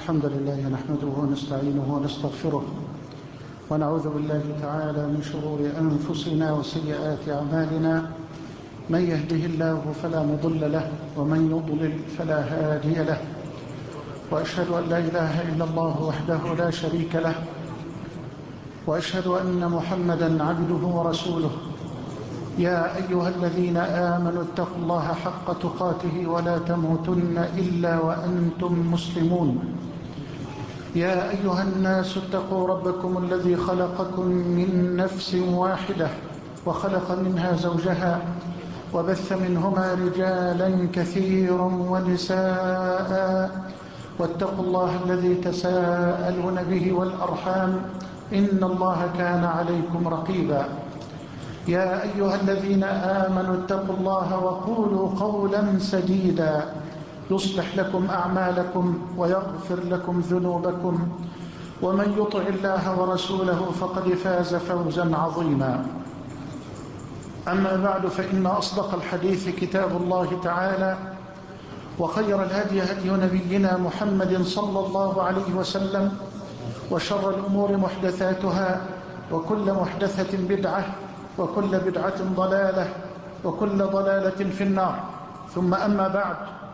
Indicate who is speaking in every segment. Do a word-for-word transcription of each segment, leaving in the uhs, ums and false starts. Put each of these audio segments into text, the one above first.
Speaker 1: الحمد لله نحمده ونستعينه ونستغفره ونعوذ بالله تعالى من شرور أنفسنا وسيئات أعمالنا. من يهده الله فلا مضل له ومن يضلل فلا هادي له، وأشهد أن لا إله إلا الله وحده لا شريك له، وأشهد أن محمدا عبده ورسوله. يا أيها الذين آمنوا اتقوا الله حق تقاته ولا تموتن إلا وأنتم مسلمون. يا أيها الناس اتقوا ربكم الذي خلقكم من نفس واحدة وخلق منها زوجها وبث منهما رجالا كثيرا ونساء، واتقوا الله الذي تساءلون به والأرحام إن الله كان عليكم رقيبا. يا أيها الذين آمنوا اتقوا الله وقولوا قولا سديدا يصلح لكم أعمالكم ويغفر لكم ذنوبكم، ومن يطع الله ورسوله فقد فاز فوزا عظيما. أما بعد، فإن أصدق الحديث كتاب الله تعالى، وخير الهدي هدي نبينا محمد صلى الله عليه وسلم، وشر الأمور محدثاتها، وكل محدثة بدعة، وكل بدعة ضلالة، وكل ضلالة في النار. ثم أما بعد،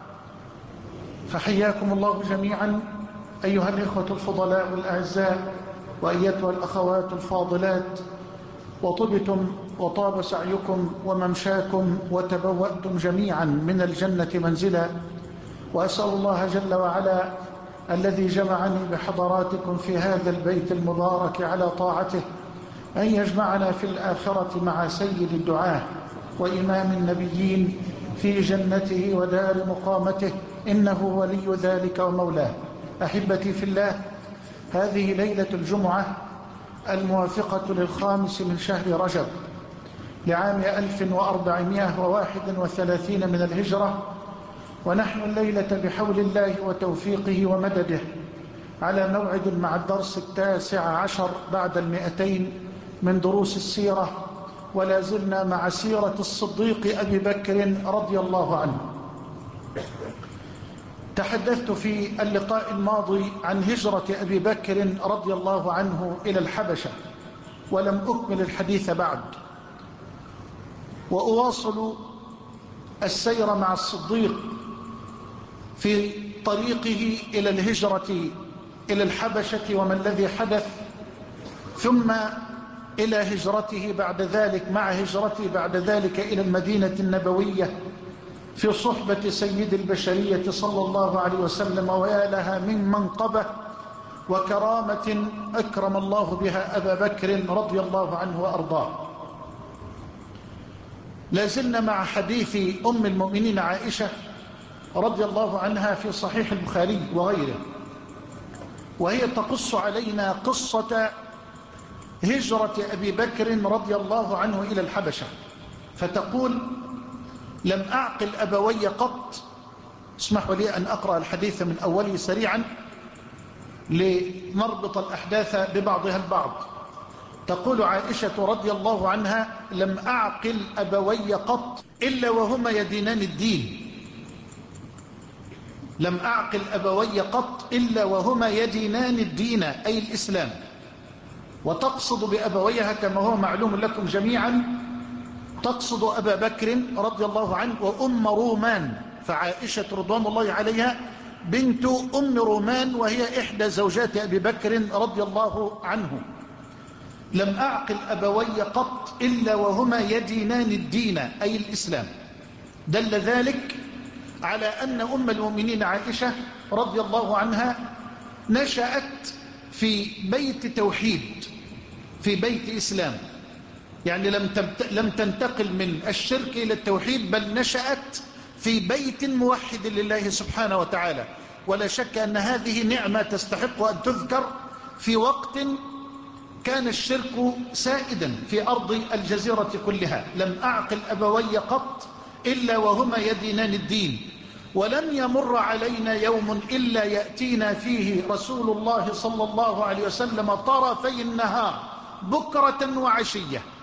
Speaker 1: فحياكم الله جميعا أيها الإخوة الفضلاء الأعزاء، وأيتها الأخوات الفاضلات، وطبتم وطاب سعيكم وممشاكم وتبوأتم جميعا من الجنة منزلا. وأسأل الله جل وعلا الذي جمعني بحضراتكم في هذا البيت المبارك على طاعته أن يجمعنا في الآخرة مع سيد الدعاة وإمام النبيين في جنته ودار مقامته، إنه ولي ذلك ومولاه. أحبتي في الله، هذه ليلة الجمعة الموافقة للخامس من شهر رجب لعام ألف وأربعمائة وواحد وثلاثين من الهجرة، ونحن الليلة بحول الله وتوفيقه ومدده على موعد مع الدرس التاسع عشر بعد المئتين من دروس السيرة، ولا زلنا مع سيرة الصديق أبي بكر رضي الله عنه. تحدثت في اللقاء الماضي عن هجرة أبي بكر رضي الله عنه إلى الحبشة، ولم أكمل الحديث بعد، وأواصل السير مع الصديق في طريقه إلى الهجرة إلى الحبشة وما الذي حدث، ثم إلى هجرته بعد ذلك، مع هجرته بعد ذلك إلى المدينة النبوية في صحبة سيد البشرية صلى الله عليه وسلم. ويا لها من منقبة وكرامة أكرم الله بها أبا بكر رضي الله عنه وأرضاه. لازلنا مع حديث أم المؤمنين عائشة رضي الله عنها في صحيح البخاري وغيره، وهي تقص علينا قصة هجرة أبي بكر رضي الله عنه إلى الحبشة، فتقول: لم أعقل أبوي قط. اسمحوا لي أن أقرأ الحديث من أوله سريعا لنربط الأحداث ببعضها البعض. تقول عائشة رضي الله عنها: لم أعقل أبوي قط إلا وهما يدينان الدين. لم أعقل أبوي قط إلا وهما يدينان الدين، أي الإسلام. وتقصد بأبويها كما هو معلوم لكم جميعا، تقصد أبا بكر رضي الله عنه وأم رومان. فعائشة رضوان الله عليها بنت أم رومان، وهي إحدى زوجات أبي بكر رضي الله عنه. لم أعقل أبوي قط إلا وهما يدينان الدين، أي الإسلام. دل ذلك على أن أم المؤمنين عائشة رضي الله عنها نشأت في بيت توحيد، في بيت إسلام، يعني لم لم تنتقل من الشرك إلى التوحيد، بل نشأت في بيت موحد لله سبحانه وتعالى. ولا شك أن هذه نعمة تستحق أن تذكر في وقت كان الشرك سائدا في أرض الجزيرة كلها. لم أعقل أبوي قط إلا وهما يدينان الدين، ولم يمر علينا يوم إلا يأتينا فيه رسول الله صلى الله عليه وسلم طرفي النهار بكرة وعشية.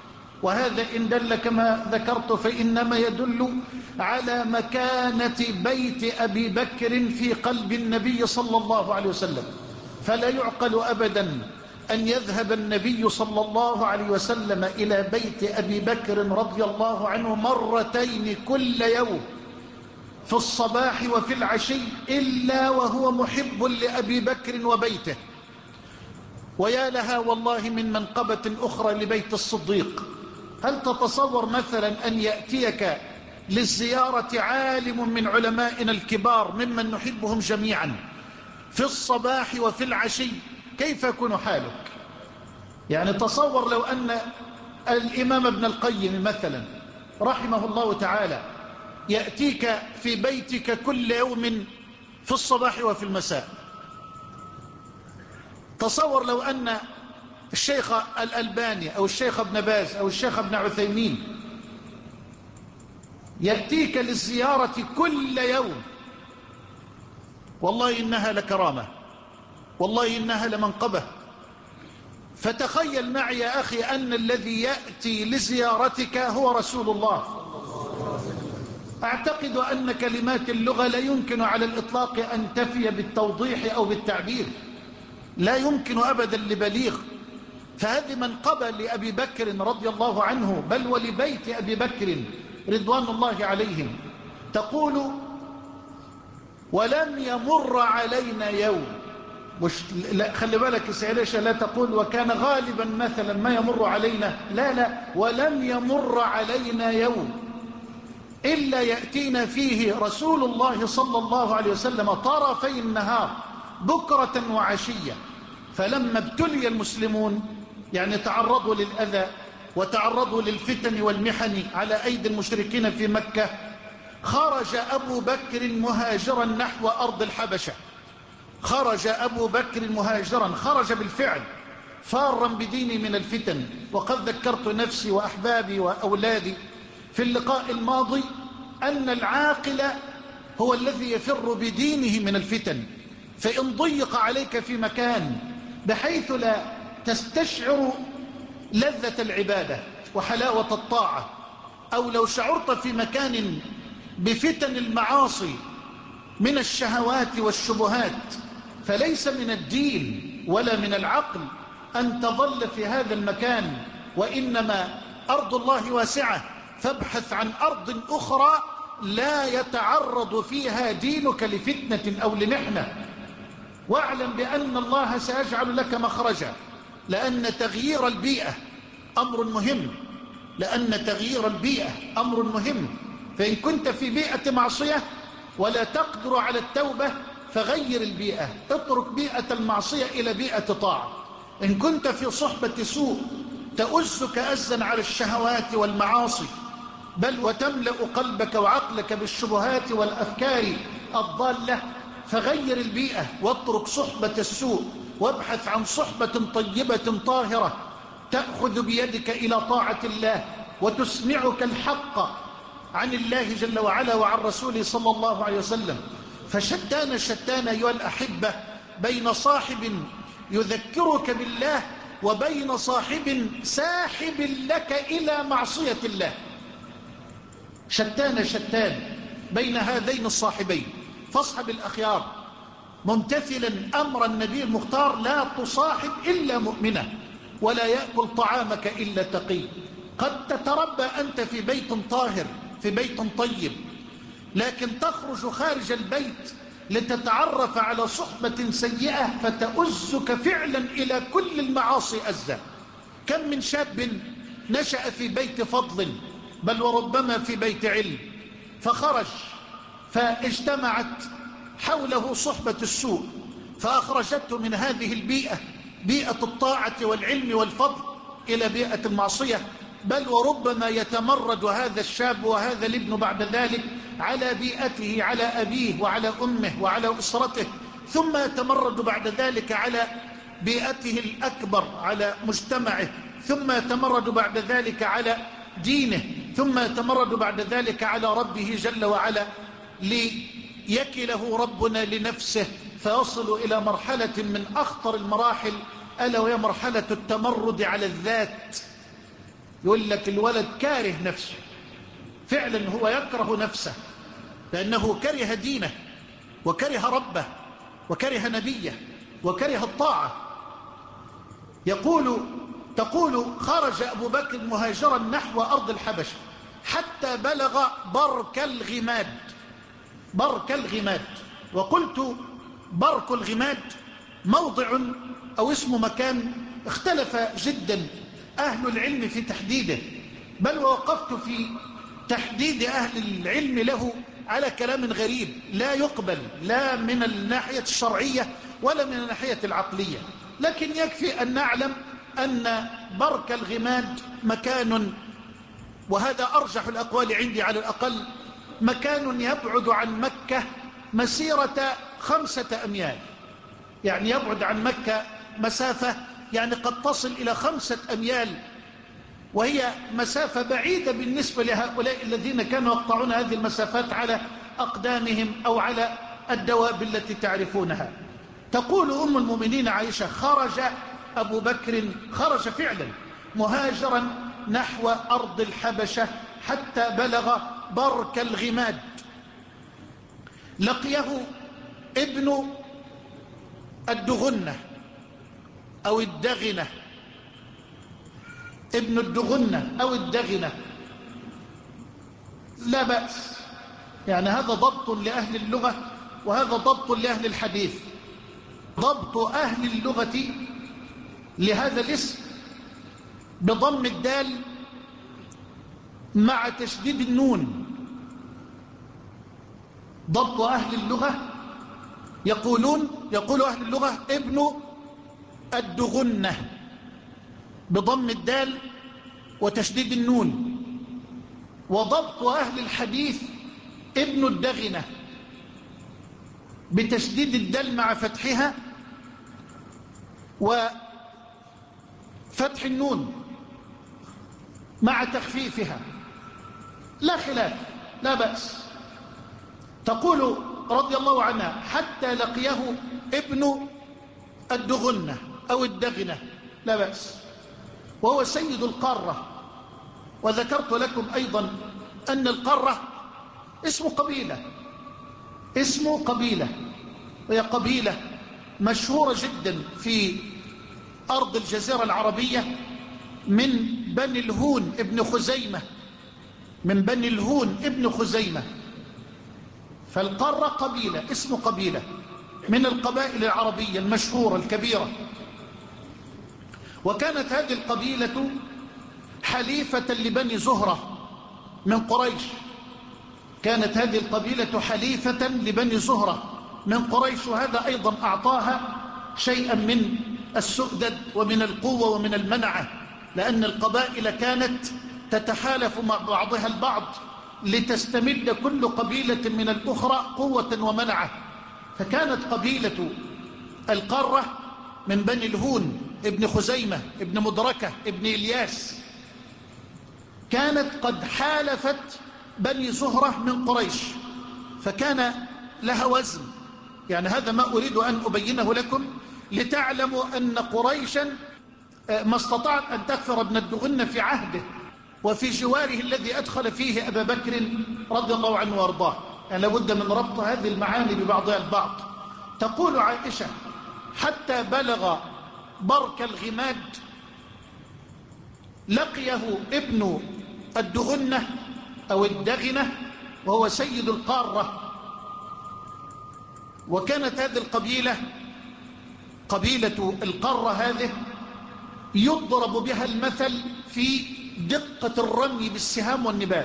Speaker 1: وهذا إن دل كما ذكرت فإنما يدل على مكانة بيت أبي بكر في قلب النبي صلى الله عليه وسلم. فلا يعقل أبدا أن يذهب النبي صلى الله عليه وسلم إلى بيت أبي بكر رضي الله عنه مرتين كل يوم في الصباح وفي العشي إلا وهو محب لأبي بكر وبيته. ويا لها والله من منقبة أخرى لبيت الصديق. هل تتصور مثلا أن يأتيك للزيارة عالم من علمائنا الكبار ممن نحبهم جميعا في الصباح وفي العشي؟ كيف يكون حالك؟ يعني تصور لو أن الإمام ابن القيم مثلا رحمه الله تعالى يأتيك في بيتك كل يوم في الصباح وفي المساء. تصور لو أن الشيخ الألباني أو الشيخ ابن باز أو الشيخ ابن عثيمين يأتيك للزيارة كل يوم. والله إنها لكرامة، والله إنها لمنقبة. فتخيل معي يا أخي أن الذي يأتي لزيارتك هو رسول الله. أعتقد أن كلمات اللغة لا يمكن على الإطلاق أن تفي بالتوضيح أو بالتعبير، لا يمكن أبدا لبليغ. فهذه منقبة لأبي بكر رضي الله عنه، بل ولبيت أبي بكر رضوان الله عليهم. تقول: ولم يمر علينا يوم. مش لا، خلي بالك يا سيدي، لا تقول وكان غالبا مثلا ما يمر علينا، لا لا، ولم يمر علينا يوم إلا يأتينا فيه رسول الله صلى الله عليه وسلم طرفي النهار بكرة وعشية. فلما ابتلي المسلمون يعني تعرضوا للأذى وتعرضوا للفتن والمحن على أيدي المشركين في مكة، خرج أبو بكر مهاجرا نحو أرض الحبشة. خرج أبو بكر مهاجرا، خرج بالفعل فارا بديني من الفتن. وقد ذكرت نفسي وأحبابي وأولادي في اللقاء الماضي أن العاقل هو الذي يفر بدينه من الفتن. فإن ضيق عليك في مكان بحيث لا تستشعر لذة العبادة وحلاوة الطاعة، أو لو شعرت في مكان بفتن المعاصي من الشهوات والشبهات، فليس من الدين ولا من العقل أن تظل في هذا المكان، وإنما أرض الله واسعة. فابحث عن أرض أخرى لا يتعرض فيها دينك لفتنة أو لمحنة، واعلم بأن الله سيجعل لك مخرجا. لأن تغيير البيئة أمر مهم، لأن تغيير البيئة أمر مهم. فإن كنت في بيئة معصية ولا تقدر على التوبة فغير البيئة، اترك بيئة المعصية إلى بيئة طاعة. إن كنت في صحبة سوء تؤزك أزا على الشهوات والمعاصي، بل وتملأ قلبك وعقلك بالشبهات والأفكار الضالة، فغير البيئة واترك صحبة السوء وابحث عن صحبة طيبة طاهرة تأخذ بيدك إلى طاعة الله وتسمعك الحق عن الله جل وعلا وعن رسوله صلى الله عليه وسلم. فشتان شتان أيها الأحبة بين صاحب يذكرك بالله وبين صاحب ساحب لك إلى معصية الله. شتان شتان بين هذين الصاحبين. فاصحب الأخيار ممتثلا أمر النبي المختار: لا تصاحب إلا مؤمنة، ولا يأكل طعامك إلا تقي. قد تتربى أنت في بيت طاهر، في بيت طيب، لكن تخرج خارج البيت لتتعرف على صحبة سيئة فتؤزك فعلا إلى كل المعاصي أزا. كم من شاب نشأ في بيت فضل، بل وربما في بيت علم، فخرج فاجتمعت حوله صحبة السوء فأخرجته من هذه البيئة، بيئة الطاعة والعلم والفضل، إلى بيئة المعصية. بل وربما يتمرد هذا الشاب وهذا الابن بعد ذلك على بيئته، على أبيه وعلى أمه وعلى أسرته، ثم يتمرد بعد ذلك على بيئته الأكبر، على مجتمعه، ثم يتمرد بعد ذلك على دينه، ثم يتمرد بعد ذلك على ربه جل وعلا، ليكله ربنا لنفسه، فيصل إلى مرحلة من أخطر المراحل، ألا وهي مرحلة التمرد على الذات. يقول لك الولد كاره نفسه، فعلا هو يكره نفسه لأنه كره دينه وكره ربه وكره نبيه وكره الطاعة. يقول تقول خرج أبو بكر مهاجرا نحو أرض الحبشة حتى بلغ برك الغماد. برك الغماد، وقلت برك الغماد موضع أو اسم مكان اختلف جدا أهل العلم في تحديده، بل ووقفت في تحديد أهل العلم له على كلام غريب لا يقبل لا من الناحية الشرعية ولا من الناحية العقلية. لكن يكفي أن نعلم أن برك الغماد مكان، وهذا أرجح الأقوال عندي على الأقل، مكان يبعد عن مكة مسيرة خمسة أميال، يعني يبعد عن مكة مسافة يعني قد تصل إلى خمسة أميال، وهي مسافة بعيدة بالنسبة لهؤلاء الذين كانوا يقطعون هذه المسافات على أقدامهم أو على الدواب التي تعرفونها. تقول أم المؤمنين عائشة خرج أبو بكر، خرج فعلا مهاجرا نحو أرض الحبشة حتى بلغ برك الغماد، لقيه ابن الدغنة أو الدغنة، ابن الدغنة أو الدغنة لا بأس، يعني هذا ضبط لأهل اللغة وهذا ضبط لأهل الحديث. ضبط أهل اللغة لهذا الاسم بضم الدال مع تشديد النون. ضبط أهل اللغة يقولون يقول أهل اللغة ابن الدغنة بضم الدال وتشديد النون، وضبط أهل الحديث ابن الدغنة بتشديد الدال مع فتحها وفتح النون مع تخفيفها، لا خلاف لا بأس. تقول رضي الله عنها حتى لقيه ابن الدغنة أو الدغنة لا بأس، وهو سيد القارة. وذكرت لكم أيضا أن القارة اسم قبيلة، اسم قبيلة، وهي قبيلة مشهورة جدا في أرض الجزيرة العربية من بني الهون ابن خزيمة، من بني الهون ابن خزيمة. فالقارة قبيلة، اسم قبيلة من القبائل العربية المشهورة الكبيرة. وكانت هذه القبيلة حليفة لبني زهرة من قريش، كانت هذه القبيلة حليفة لبني زهرة من قريش، وهذا أيضا أعطاها شيئا من السؤدد ومن القوة ومن المنعة، لأن القبائل كانت تتحالف مع بعضها البعض لتستمد كل قبيلة من الأخرى قوة ومنعة. فكانت قبيلة القارة من بني الهون ابن خزيمة ابن مدركة ابن إلياس، كانت قد حالفت بني زهرة من قريش، فكان لها وزن. يعني هذا ما أريد أن أبينه لكم لتعلموا أن قريشا ما استطاعت أن تغفر ابن الدغنة في عهده وفي جواره الذي أدخل فيه أبا بكر رضي الله عنه وارضاه. يعني لابد من ربط هذه المعاني ببعضها البعض. تقول عائشة حتى بلغ برك الغماد لقيه ابن الدغنة أو الدغنة وهو سيد القارة. وكانت هذه القبيلة قبيلة القارة هذه يضرب بها المثل في دقة الرمي بالسهام والنبال.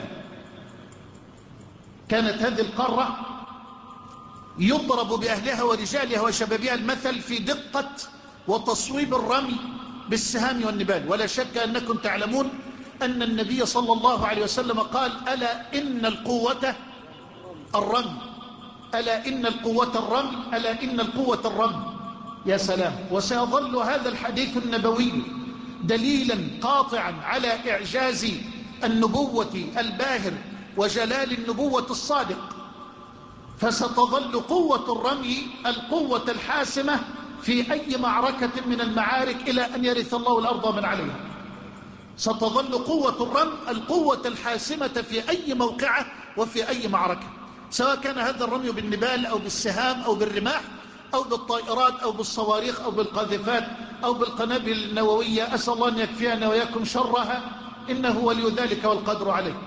Speaker 1: كانت هذه القارة يضرب بأهلها ورجالها وشبابها المثل في دقة وتصويب الرمي بالسهام والنبال. ولا شك أنكم تعلمون أن النبي صلى الله عليه وسلم قال ألا إن القوة الرمي، ألا إن القوة الرمي، ألا إن القوة الرمي. يا سلام. وسيظل هذا الحديث النبوي دليلا قاطعا على إعجاز النبوة الباهر وجلال النبوة الصادق. فستظل قوة الرمي القوة الحاسمة في أي معركة من المعارك إلى أن يرث الله الأرض من عليها. ستظل قوة الرمي القوة الحاسمة في أي موقعة وفي أي معركة، سواء كان هذا الرمي بالنبال أو بالسهام أو بالرماح أو بالطائرات أو بالصواريخ أو بالقاذفات أو بالقنابل النووية. أسأل الله أن يكفينا وإياكم شرها، إنه ولي ذلك والقدر عليه.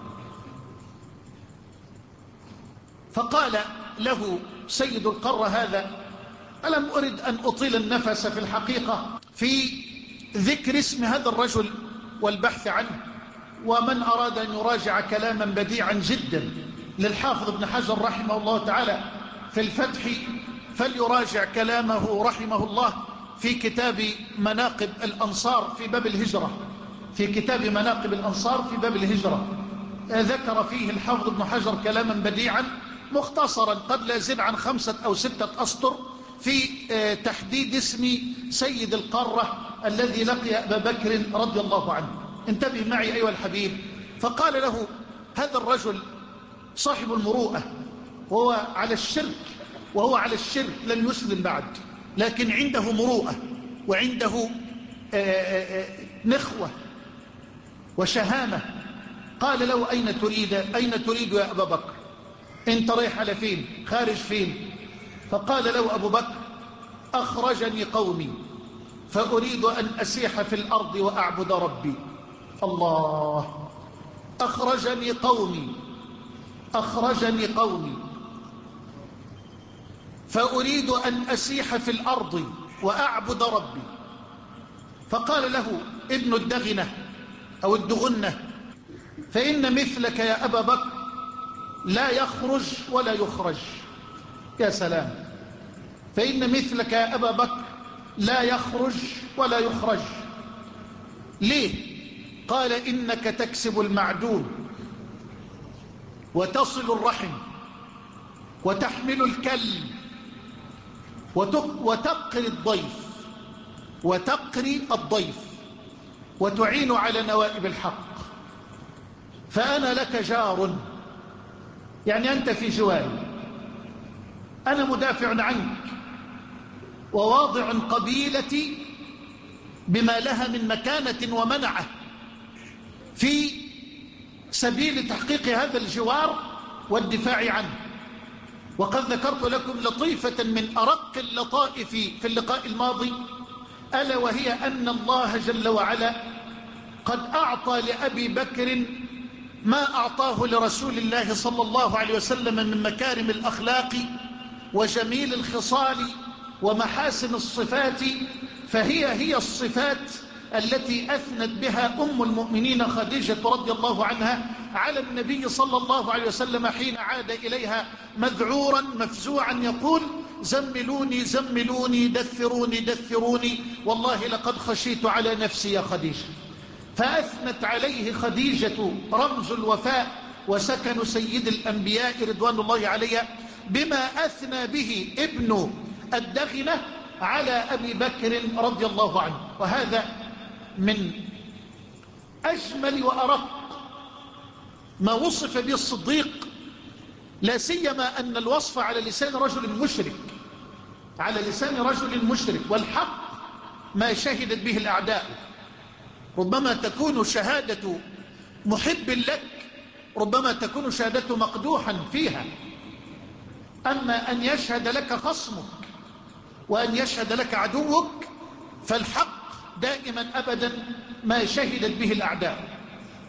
Speaker 1: فقال له سيد القرة هذا: ألم أرد أن أطيل النفس في الحقيقة في ذكر اسم هذا الرجل والبحث عنه، ومن أراد أن يراجع كلاما بديعا جدا للحافظ ابن حجر رحمه الله تعالى في الفتح فليراجع كلامه رحمه الله في كتاب مناقب الأنصار في باب الهجرة. في كتاب مناقب الأنصار في باب الهجرة ذكر فيه الحافظ ابن حجر كلاما بديعا مختصرا قد لا يزيد عن خمسة أو ستة أسطر في تحديد اسم سيد القارة الذي لقي أبا بكر رضي الله عنه. انتبه معي أيها الحبيب. فقال له هذا الرجل صاحب المروءة، وهو على الشرك وهو على الشرك لم يسلم بعد، لكن عنده مروءة وعنده نخوة وشهامة. قال له أين تريد أين تريد يا أبا بكر؟ انت رايح على فين؟ خارج فين؟ فقال له أبو بكر: أخرجني قومي فأريد أن أسيح في الأرض وأعبد ربي. الله، أخرجني قومي أخرجني قومي فأريد أن أسيح في الأرض وأعبد ربي. فقال له ابن الدغنة أو الدغنة: فإن مثلك يا أبا بكر لا يخرج ولا يخرج. يا سلام، فإن مثلك يا أبا بكر لا يخرج ولا يخرج. ليه؟ قال: إنك تكسب المعدوم وتصل الرحم وتحمل الكل وتقري الضيف وتقري الضيف وتعين على نوائب الحق، فأنا لك جار، يعني أنت في جواري، أنا مدافع عنك وواضع قبيلتي بما لها من مكانة ومنعة في سبيل تحقيق هذا الجوار والدفاع عنه. وقد ذكرت لكم لطيفة من أرق اللطائف في اللقاء الماضي، ألا وهي أن الله جل وعلا قد أعطى لأبي بكر ما أعطاه لرسول الله صلى الله عليه وسلم من مكارم الأخلاق وجميل الخصال ومحاسن الصفات، فهي هي الصفات التي أثنت بها أم المؤمنين خديجة رضي الله عنها على النبي صلى الله عليه وسلم حين عاد إليها مذعورا مفزوعا يقول: زملوني زملوني دثروني دثروني والله لقد خشيت على نفسي يا خديجة. فأثنت عليه خديجة رمز الوفاء وسكن سيد الأنبياء رضوان الله عليها بما أثنى به ابن الدغنة على أبي بكر رضي الله عنه. وهذا من أجمل وأرق ما وصف به الصديق، لا سيما أن الوصف على لسان رجل مشرك على لسان رجل مشرك والحق ما شهدت به الأعداء. ربما تكون شهادة محب لك، ربما تكون شهادة مقدوحا فيها، أما أن يشهد لك خصمك وأن يشهد لك عدوك فالحق دائما أبدا ما شهدت به الأعداء.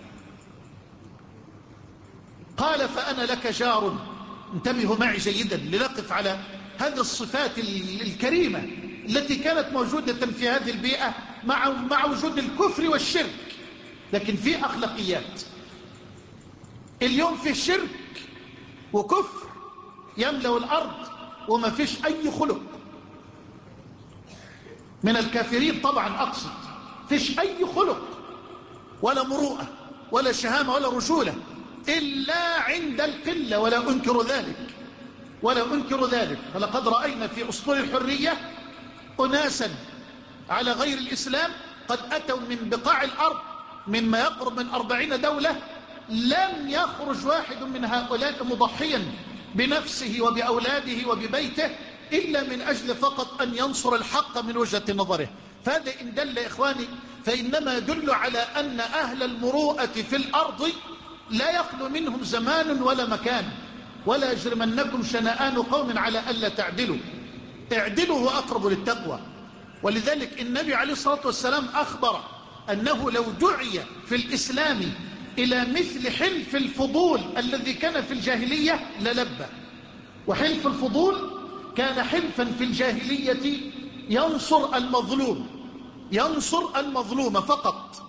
Speaker 1: قال: فأنا لك جار. انتبهوا معي جيدا لنقف على هذه الصفات الكريمة التي كانت موجودة في هذه البيئة مع مع وجود الكفر والشرك، لكن في أخلاقيات. اليوم في شرك وكفر يملأ الأرض وما فيش أي خلق من الكافرين، طبعا أقصد فيش أي خلق ولا مروءة ولا شهامة ولا رجولة إلا عند القلة، ولا أنكر ذلك ولا أنكر ذلك. فلقد رأينا في أسطول الحرية أناسا على غير الإسلام قد أتوا من بقاع الأرض مما يقرب من أربعين دولة، لم يخرج واحد من هؤلاء مضحيا بنفسه وبأولاده وببيته إلا من أجل فقط أن ينصر الحق من وجهة نظره. فهذا إن دل يا إخواني فإنما يدل على أن أهل المروءة في الأرض لا يخلو منهم زمان ولا مكان. ولا يجرمنكم شنآن قوم على ألا تعدلوا، اعدلوا هو أقرب للتقوى. ولذلك النبي عليه الصلاة والسلام أخبر أنه لو دعي في الإسلام إلى مثل حلف الفضول الذي كان في الجاهلية للبى. وحلف الفضول كان حلفا في الجاهلية ينصر المظلوم، ينصر المظلوم فقط.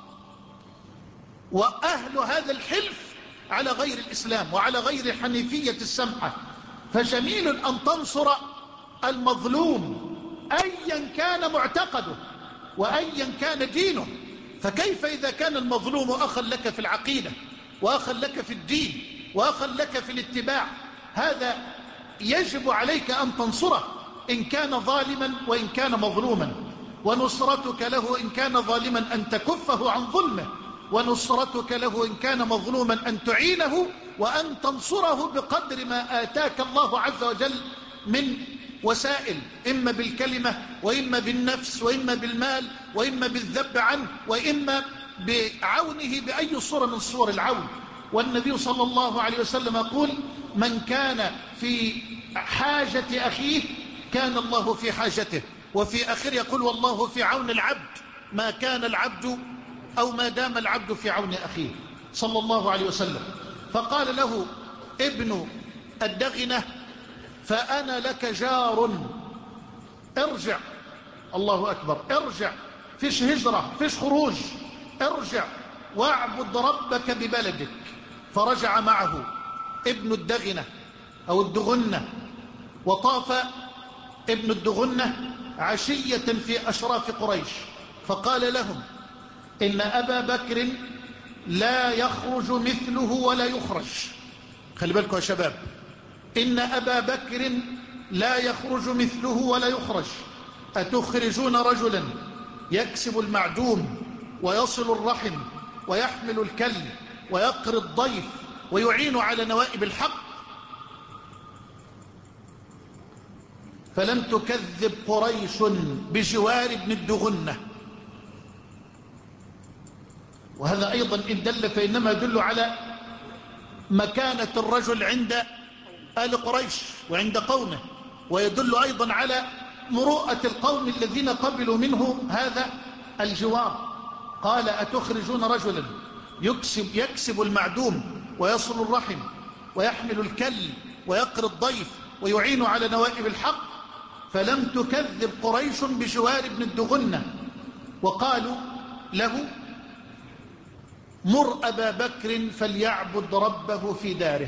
Speaker 1: وأهل هذا الحلف على غير الإسلام وعلى غير حنيفية السمحة. فجميل أن تنصر المظلوم أيا كان معتقده وأيا كان دينه. فكيف إذا كان المظلوم أخا لك في العقيدة وأخا لك في الدين وأخا لك في الاتباع؟ هذا يجب عليك أن تنصره إن كان ظالما وإن كان مظلوما. ونصرتك له إن كان ظالما أن تكفه عن ظلمه، ونصرتك له إن كان مظلوما أن تعينه وأن تنصره بقدر ما آتاك الله عز وجل من وسائل، إما بالكلمة وإما بالنفس وإما بالمال وإما بالذب عنه وإما بعونه بأي صورة من صور العون. والنبي صلى الله عليه وسلم يقول: من كان في حاجة أخيه كان الله في حاجته. وفي آخر يقول: والله في عون العبد ما كان العبد أو ما دام العبد في عون أخيه، صلى الله عليه وسلم. فقال له ابن الدغنة: فأنا لك جار، ارجع. الله أكبر، ارجع، فيش هجرة فيش خروج، ارجع واعبد ربك ببلدك. فرجع معه ابن الدغنة أو الدغنة، وطاف ابن الدغنة عشية في أشراف قريش، فقال لهم: إن أبا بكر لا يخرج مثله ولا يخرج. خلي بالكم يا شباب، إن أبا بكر لا يخرج مثله ولا يخرج. أتخرجون رجلا يكسب المعدوم ويصل الرحم ويحمل الكل ويقري الضيف ويعين على نوائب الحق؟ فلم تكذب قريش بجوار ابن الدغنة. وهذا أيضا إن دل فإنما يدل على مكانة الرجل عند آل قريش وعند قومه، ويدل أيضا على مروءة القوم الذين قبلوا منه هذا الجوار. قال: أتخرجون رجلا يكسب, يكسب المعدوم ويصل الرحم ويحمل الكل ويقري الضيف ويعين على نوائب الحق؟ فلم تكذب قريش بجوار ابن الدغنة. وقالوا له: مر أبا بكر فليعبد ربه في داره.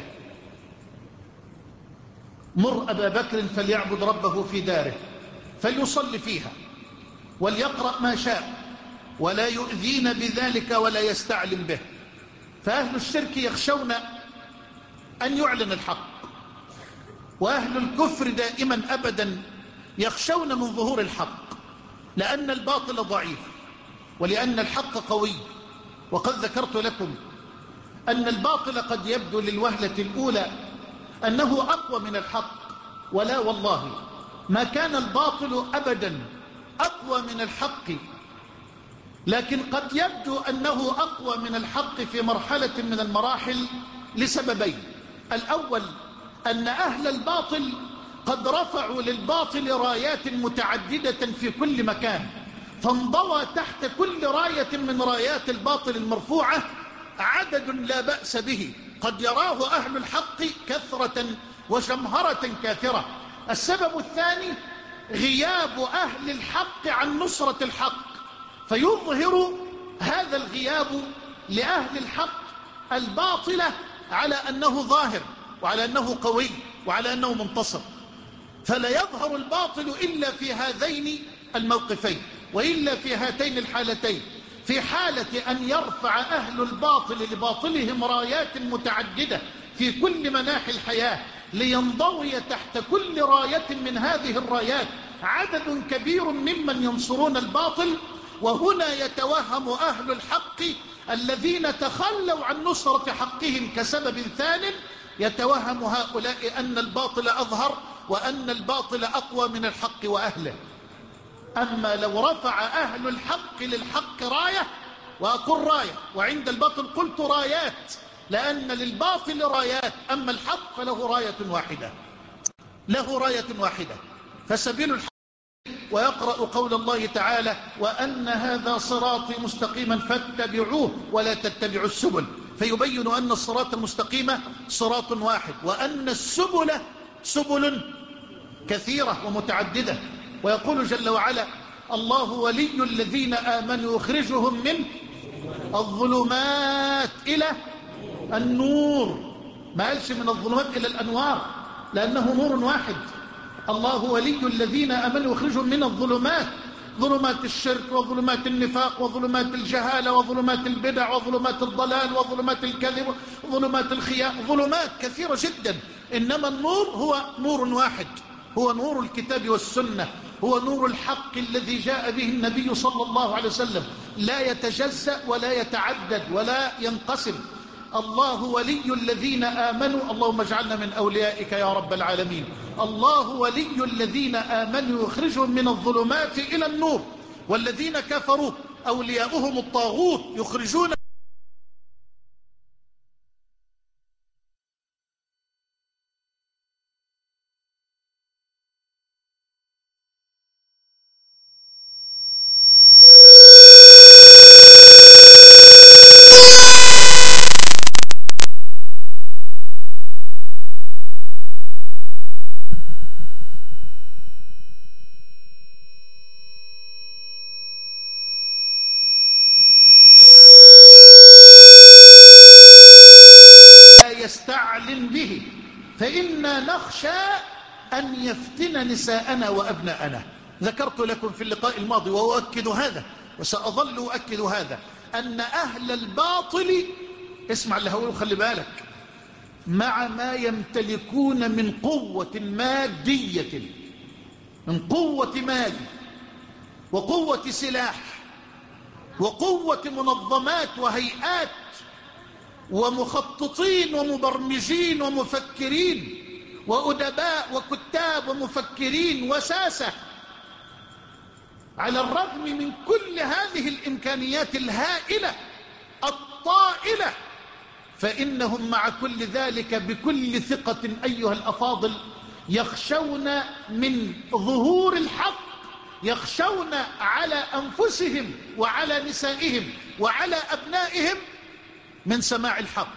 Speaker 1: مر أبا بكر فليعبد ربه في داره، فليصلي فيها وليقرأ ما شاء ولا يؤذين بذلك ولا يستعلم به. فأهل الشرك يخشون أن يعلن الحق، وأهل الكفر دائما أبدا يخشون من ظهور الحق، لأن الباطل ضعيف ولأن الحق قوي. وقد ذكرت لكم أن الباطل قد يبدو للوهلة الأولى أنه أقوى من الحق، ولا والله ما كان الباطل أبدا أقوى من الحق، لكن قد يبدو أنه أقوى من الحق في مرحلة من المراحل لسببين. الأول أن أهل الباطل قد رفعوا للباطل رايات متعددة في كل مكان، فانضوى تحت كل راية من رايات الباطل المرفوعة عدد لا بأس به قد يراه أهل الحق كثرة وجمهرة كاثرة. السبب الثاني غياب أهل الحق عن نصرة الحق، فيظهر هذا الغياب لأهل الحق الباطل على أنه ظاهر وعلى أنه قوي وعلى أنه منتصر. فلا يظهر الباطل إلا في هذين الموقفين، وإلا في هاتين الحالتين. في حالة أن يرفع أهل الباطل لباطلهم رايات متعددة في كل مناحي الحياة، لينضوي تحت كل راية من هذه الرايات عدد كبير ممن ينصرون الباطل. وهنا يتوهم أهل الحق الذين تخلوا عن نصرة حقهم كسبب ثان، يتوهم هؤلاء أن الباطل أظهر وأن الباطل أقوى من الحق وأهله. أما لو رفع أهل الحق للحق راية، وأقول راية، وعند الباطل قلت رايات، لأن للباطل رايات، أما الحق فله راية واحدة، له راية واحدة. فسبيل الحق، ويقرأ قول الله تعالى: وأن هذا صراطي مستقيما فاتبعوه ولا تتبعوا السبل، فيبين أن الصراط المستقيم صراط واحد، وأن السبل سبل كثيرة ومتعددة. ويقول جل وعلا: الله ولي الذين آمنوا يخرجهم من الظلمات إلى النور. ما قالش من الظلمات إلى الأنوار، لأنه نور واحد. الله ولي الذين آمنوا يخرجهم من الظلمات، ظلمات الشرك وظلمات النفاق وظلمات الجهالة وظلمات البدع وظلمات الضلال وظلمات الكذب وظلمات الخيانة، ظلمات كثيرة جدا. إنما النور هو نور واحد، هو نور الكتاب والسنة، هو نور الحق الذي جاء به النبي صلى الله عليه وسلم، لا يتجزأ ولا يتعدد ولا ينقسم. الله ولي الذين آمنوا، اللهم اجعلنا من أوليائك يا رب العالمين. الله ولي الذين آمنوا يخرجهم من الظلمات إلى النور، والذين كفروا أولياؤهم الطاغوت يخرجون يستعلن به، فإنا نخشى أن يفتن نساءنا وأبناءنا. ذكرت لكم في اللقاء الماضي وأؤكد هذا وسأظل أؤكد هذا، أن أهل الباطل، اسمع اللي هقوله خلي بالك، مع ما يمتلكون من قوة مادية، من قوة مال وقوة سلاح وقوة منظمات وهيئات ومخططين ومبرمجين ومفكرين وأدباء وكتاب ومفكرين وساسة، على الرغم من كل هذه الإمكانيات الهائلة الطائلة، فإنهم مع كل ذلك بكل ثقة أيها الأفاضل يخشون من ظهور الحق، يخشون على أنفسهم وعلى نسائهم وعلى أبنائهم من سماع الحق.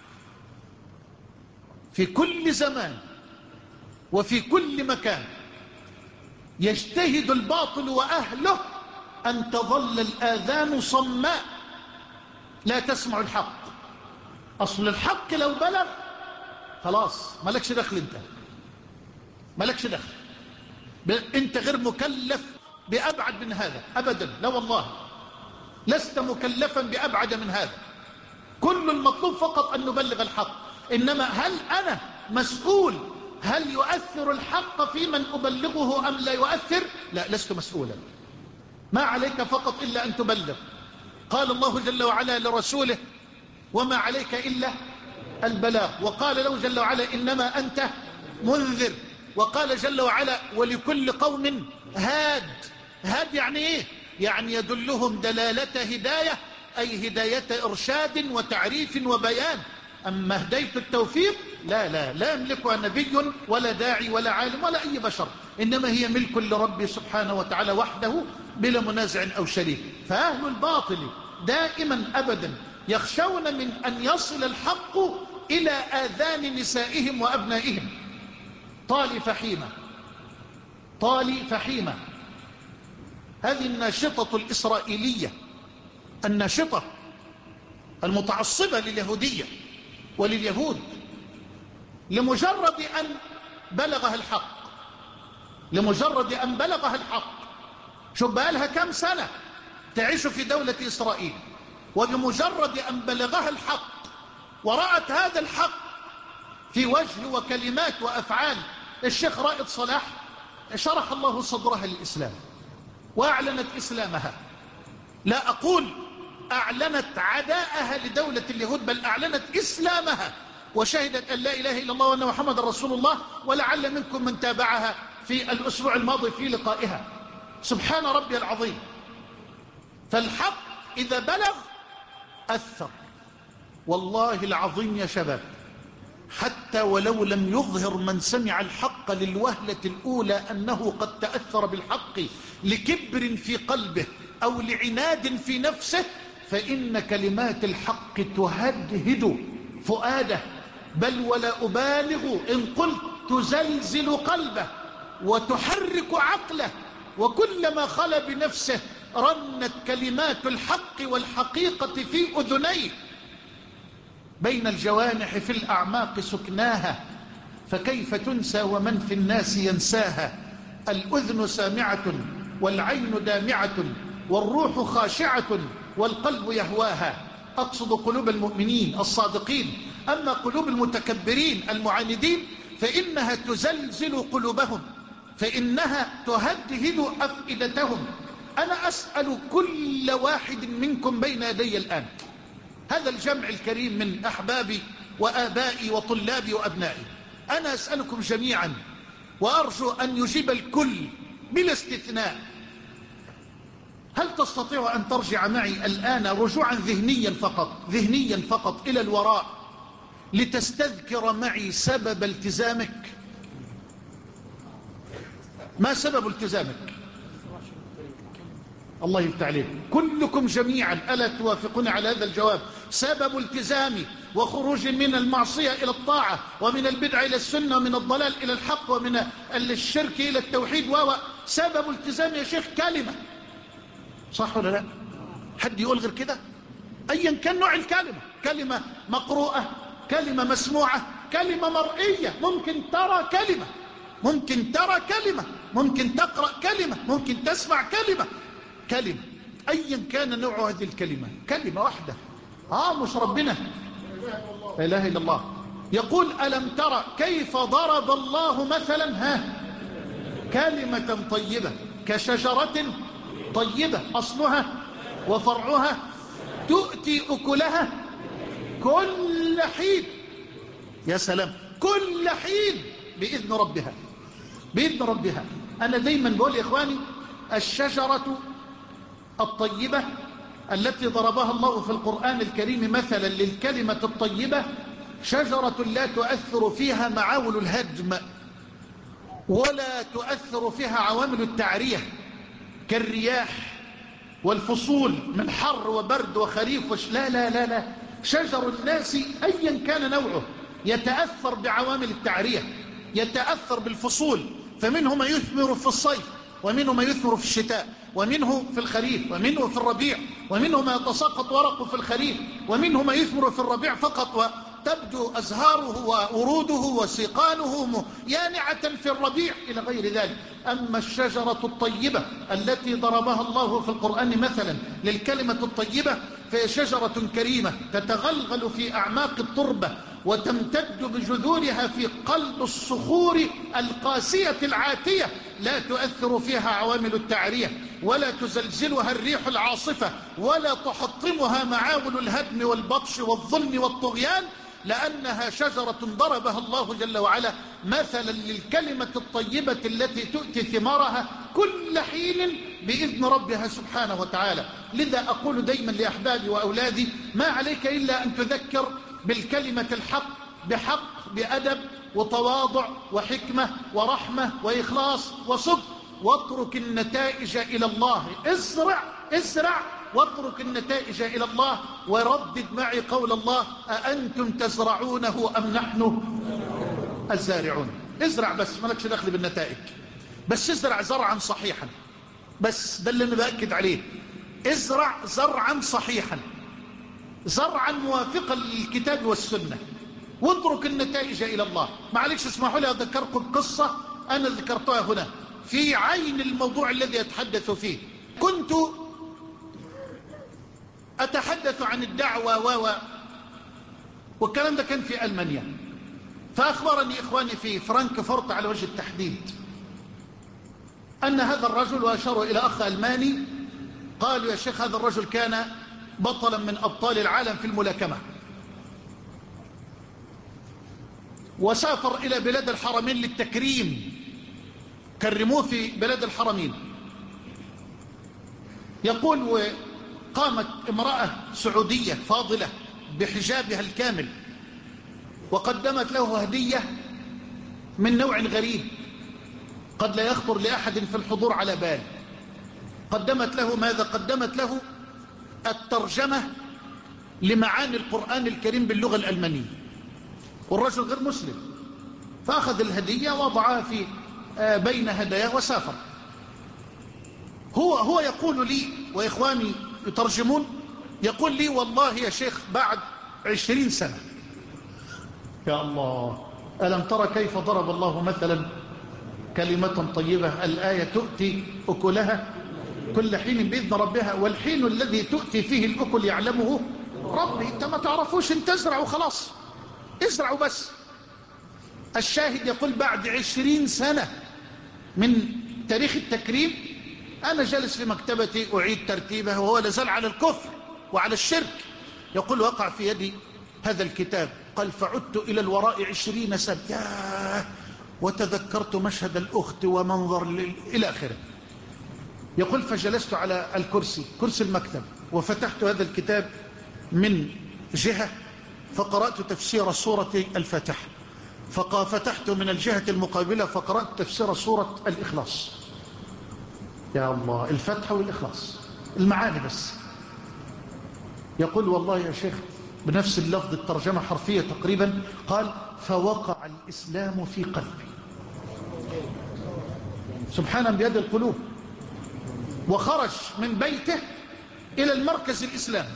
Speaker 1: في كل زمان وفي كل مكان يجتهد الباطل وأهله أن تظل الآذان صماء لا تسمع الحق. أصل الحق لو بلغ خلاص مالكش دخل، انت مالكش دخل، انت غير مكلف بأبعد من هذا أبدا، لا والله لست مكلفا بأبعد من هذا. كل المطلوب فقط أن نبلغ الحق. إنما هل أنا مسؤول هل يؤثر الحق في من أبلغه أم لا يؤثر؟ لا، لست مسؤولا. ما عليك فقط إلا أن تبلغ. قال الله جل وعلا لرسوله: وما عليك إلا البلاغ. وقال له جل وعلا: إنما أنت منذر. وقال جل وعلا: ولكل قوم هاد. هاد يعني إيه؟ يعني يدلهم دلالة هداية، أي هداية إرشاد وتعريف وبيان. أما هداية التوفيق لا لا لا يملكها نبي ولا داعي ولا عالم ولا أي بشر، إنما هي ملك لرب سبحانه وتعالى وحده بلا منازع أو شريك. فأهل الباطل دائما أبدا يخشون من أن يصل الحق إلى آذان نسائهم وأبنائهم. طالي فحيمة، طالي فحيمة، هذه الناشطة الإسرائيلية، الناشطة المتعصبة لليهودية ولليهود، لمجرد أن بلغها الحق، لمجرد أن بلغها الحق، شو بقالها كم سنة تعيش في دولة إسرائيل، وبمجرد أن بلغها الحق ورأت هذا الحق في وجه وكلمات وأفعال الشيخ رائد صلاح، شرح الله صدرها للإسلام وأعلنت إسلامها. لا أقول أعلنت عداءها لدولة اليهود، بل أعلنت إسلامها وشهدت أن لا إله إلا الله وأن محمد رسول الله. ولعل منكم من تابعها في الأسبوع الماضي في لقائها. سبحان ربي العظيم. فالحق إذا بلغ أثر، والله العظيم يا شباب، حتى ولو لم يظهر من سمع الحق للوهلة الأولى أنه قد تأثر بالحق لكبر في قلبه أو لعناد في نفسه، فإن كلمات الحق تهدهد فؤاده، بل ولا أبالغ إن قلت تزلزل قلبه وتحرك عقله، وكلما خلا بنفسه رنت كلمات الحق والحقيقة في أذنيه. بين الجوانح في الأعماق سكناها، فكيف تنسى ومن في الناس ينساها. الأذن سامعة والعين دامعة والروح خاشعة والقلب يهواها. أقصد قلوب المؤمنين الصادقين. أما قلوب المتكبرين المعاندين فإنها تزلزل قلوبهم، فإنها تهدهد أفئدتهم. أنا أسأل كل واحد منكم بين يدي الآن، هذا الجمع الكريم من أحبابي وآبائي وطلابي وأبنائي، أنا أسألكم جميعا وأرجو أن يجيب الكل بلا استثناء، هل تستطيع أن ترجع معي الآن رجوعا ذهنيا فقط ذهنيا فقط إلى الوراء لتستذكر معي سبب التزامك؟ ما سبب التزامك؟ الله يفتح عليك كلكم جميعا، ألا توافقون على هذا الجواب؟ سبب التزامي وخروج من المعصية إلى الطاعة، ومن البدع إلى السنة، ومن الضلال إلى الحق، ومن الشرك إلى التوحيد، و سبب التزامي يا شيخ كلمة، صح ولا لا؟ حد يقول غير كده؟ أيا كان نوع الكلمة، كلمة مقروءة، كلمة مسموعة، كلمة مرئية، ممكن ترى كلمة، ممكن ترى كلمة، ممكن تقرأ كلمة، ممكن تسمع كلمة، كلمة أيا كان نوع هذه الكلمة، كلمة واحدة. آه مش ربنا لا إله إلا الله يقول ألم ترى كيف ضرب الله مثلا ها كلمة طيبة كشجرة طيبة أصلها وفرعها تؤتي أكلها كل حين. يا سلام، كل حين بإذن ربها، بإذن ربها. أنا دايما بقول يا إخواني، الشجرة الطيبة التي ضربها الله في القرآن الكريم مثلا للكلمة الطيبة شجرة لا تؤثر فيها معاول الهدم ولا تؤثر فيها عوامل التعرية كالرياح والفصول من حر وبرد وخريف وش لا لا لا لا شجر الناس أيا كان نوعه يتأثر بعوامل التعرية، يتأثر بالفصول، فمنه ما يثمر في الصيف، ومنه ما يثمر في الشتاء، ومنه في الخريف، ومنه في الربيع، ومنه ما يتساقط ورقه في الخريف، ومنه ما يثمر في الربيع فقط وتبدو أزهاره ووروده وسيقانه يانعة في الربيع إلى غير ذلك. أما الشجرة الطيبة التي ضربها الله في القرآن مثلا للكلمة الطيبة فهي شجرة كريمة تتغلغل في أعماق التربة وتمتد بجذورها في قلب الصخور القاسية العاتية، لا تؤثر فيها عوامل التعرية ولا تزلزلها الريح العاصفة ولا تحطمها معاول الهدم والبطش والظلم والطغيان، لأنها شجرة ضربها الله جل وعلا مثلا للكلمة الطيبة التي تؤتي ثمارها كل حين بإذن ربها سبحانه وتعالى. لذا أقول دايما لأحبابي وأولادي، ما عليك إلا أن تذكر بالكلمة الحق بحق بأدب وتواضع وحكمة ورحمة وإخلاص وصدق، واترك النتائج إلى الله. ازرع ازرع واترك النتائج إلى الله. وردد معي قول الله أأنتم تزرعونه أم نحن الزارعون. ازرع بس، مالكش دخل بالنتائج، بس ازرع زرعا صحيحا، بس ده اللي انا بأكد عليه. ازرع زرعا صحيحا، زرعا موافقا للكتاب والسنة، واترك النتائج إلى الله. معلش اسمحوا لي أذكركم بقصة أنا ذكرتها هنا في عين الموضوع الذي أتحدث فيه. كنت أتحدث عن الدعوة و والكلام ده كان في ألمانيا، فأخبرني إخواني في فرانكفورت على وجه التحديد أن هذا الرجل، وأشاروا إلى أخ ألماني، قالوا يا شيخ هذا الرجل كان بطلا من أبطال العالم في الملاكمة، وسافر إلى بلاد الحرمين للتكريم، كرموه في بلاد الحرمين، يقول: وقامت امرأة سعودية فاضلة بحجابها الكامل وقدمت له هدية من نوع غريب قد لا يخطر لأحد في الحضور على بال. قدمت له ماذا؟ قدمت له الترجمة لمعاني القرآن الكريم باللغة الألمانية، والرجل غير مسلم، فأخذ الهدية وضعها في بين هداياه وسافر. هو هو يقول لي، وإخواني يترجمون، يقول لي: والله يا شيخ بعد عشرين سنة. يا الله، ألم ترى كيف ضرب الله مثلا كلمة طيبة الآية تؤتي أكلها كل حين بإذن ربها، والحين الذي تؤتي فيه الأكل يعلمه ربي. انت ما تعرفوش، انت ازرعوا خلاص، ازرعوا بس. الشاهد يقول: بعد عشرين سنة من تاريخ التكريم أنا جالس في مكتبتي أعيد ترتيبه وهو لازال على الكفر وعلى الشرك. يقول: وقع في يدي هذا الكتاب. قال: فعدت إلى الوراء عشرين سنة، ياه، وتذكرت مشهد الأخت ومنظر إلى آخره. يقول: فجلست على الكرسي، كرسي المكتب، وفتحت هذا الكتاب من جهة فقرأت تفسير سورة الفاتحة، ففتحت من الجهة المقابلة فقرأت تفسير سورة الإخلاص. يا الله، الفتحة والإخلاص، المعاني بس. يقول: والله يا شيخ بنفس اللفظ، الترجمة حرفية تقريبا، قال: فوقع الإسلام في قلبي. سبحانا بيد القلوب. وخرج من بيته إلى المركز الإسلامي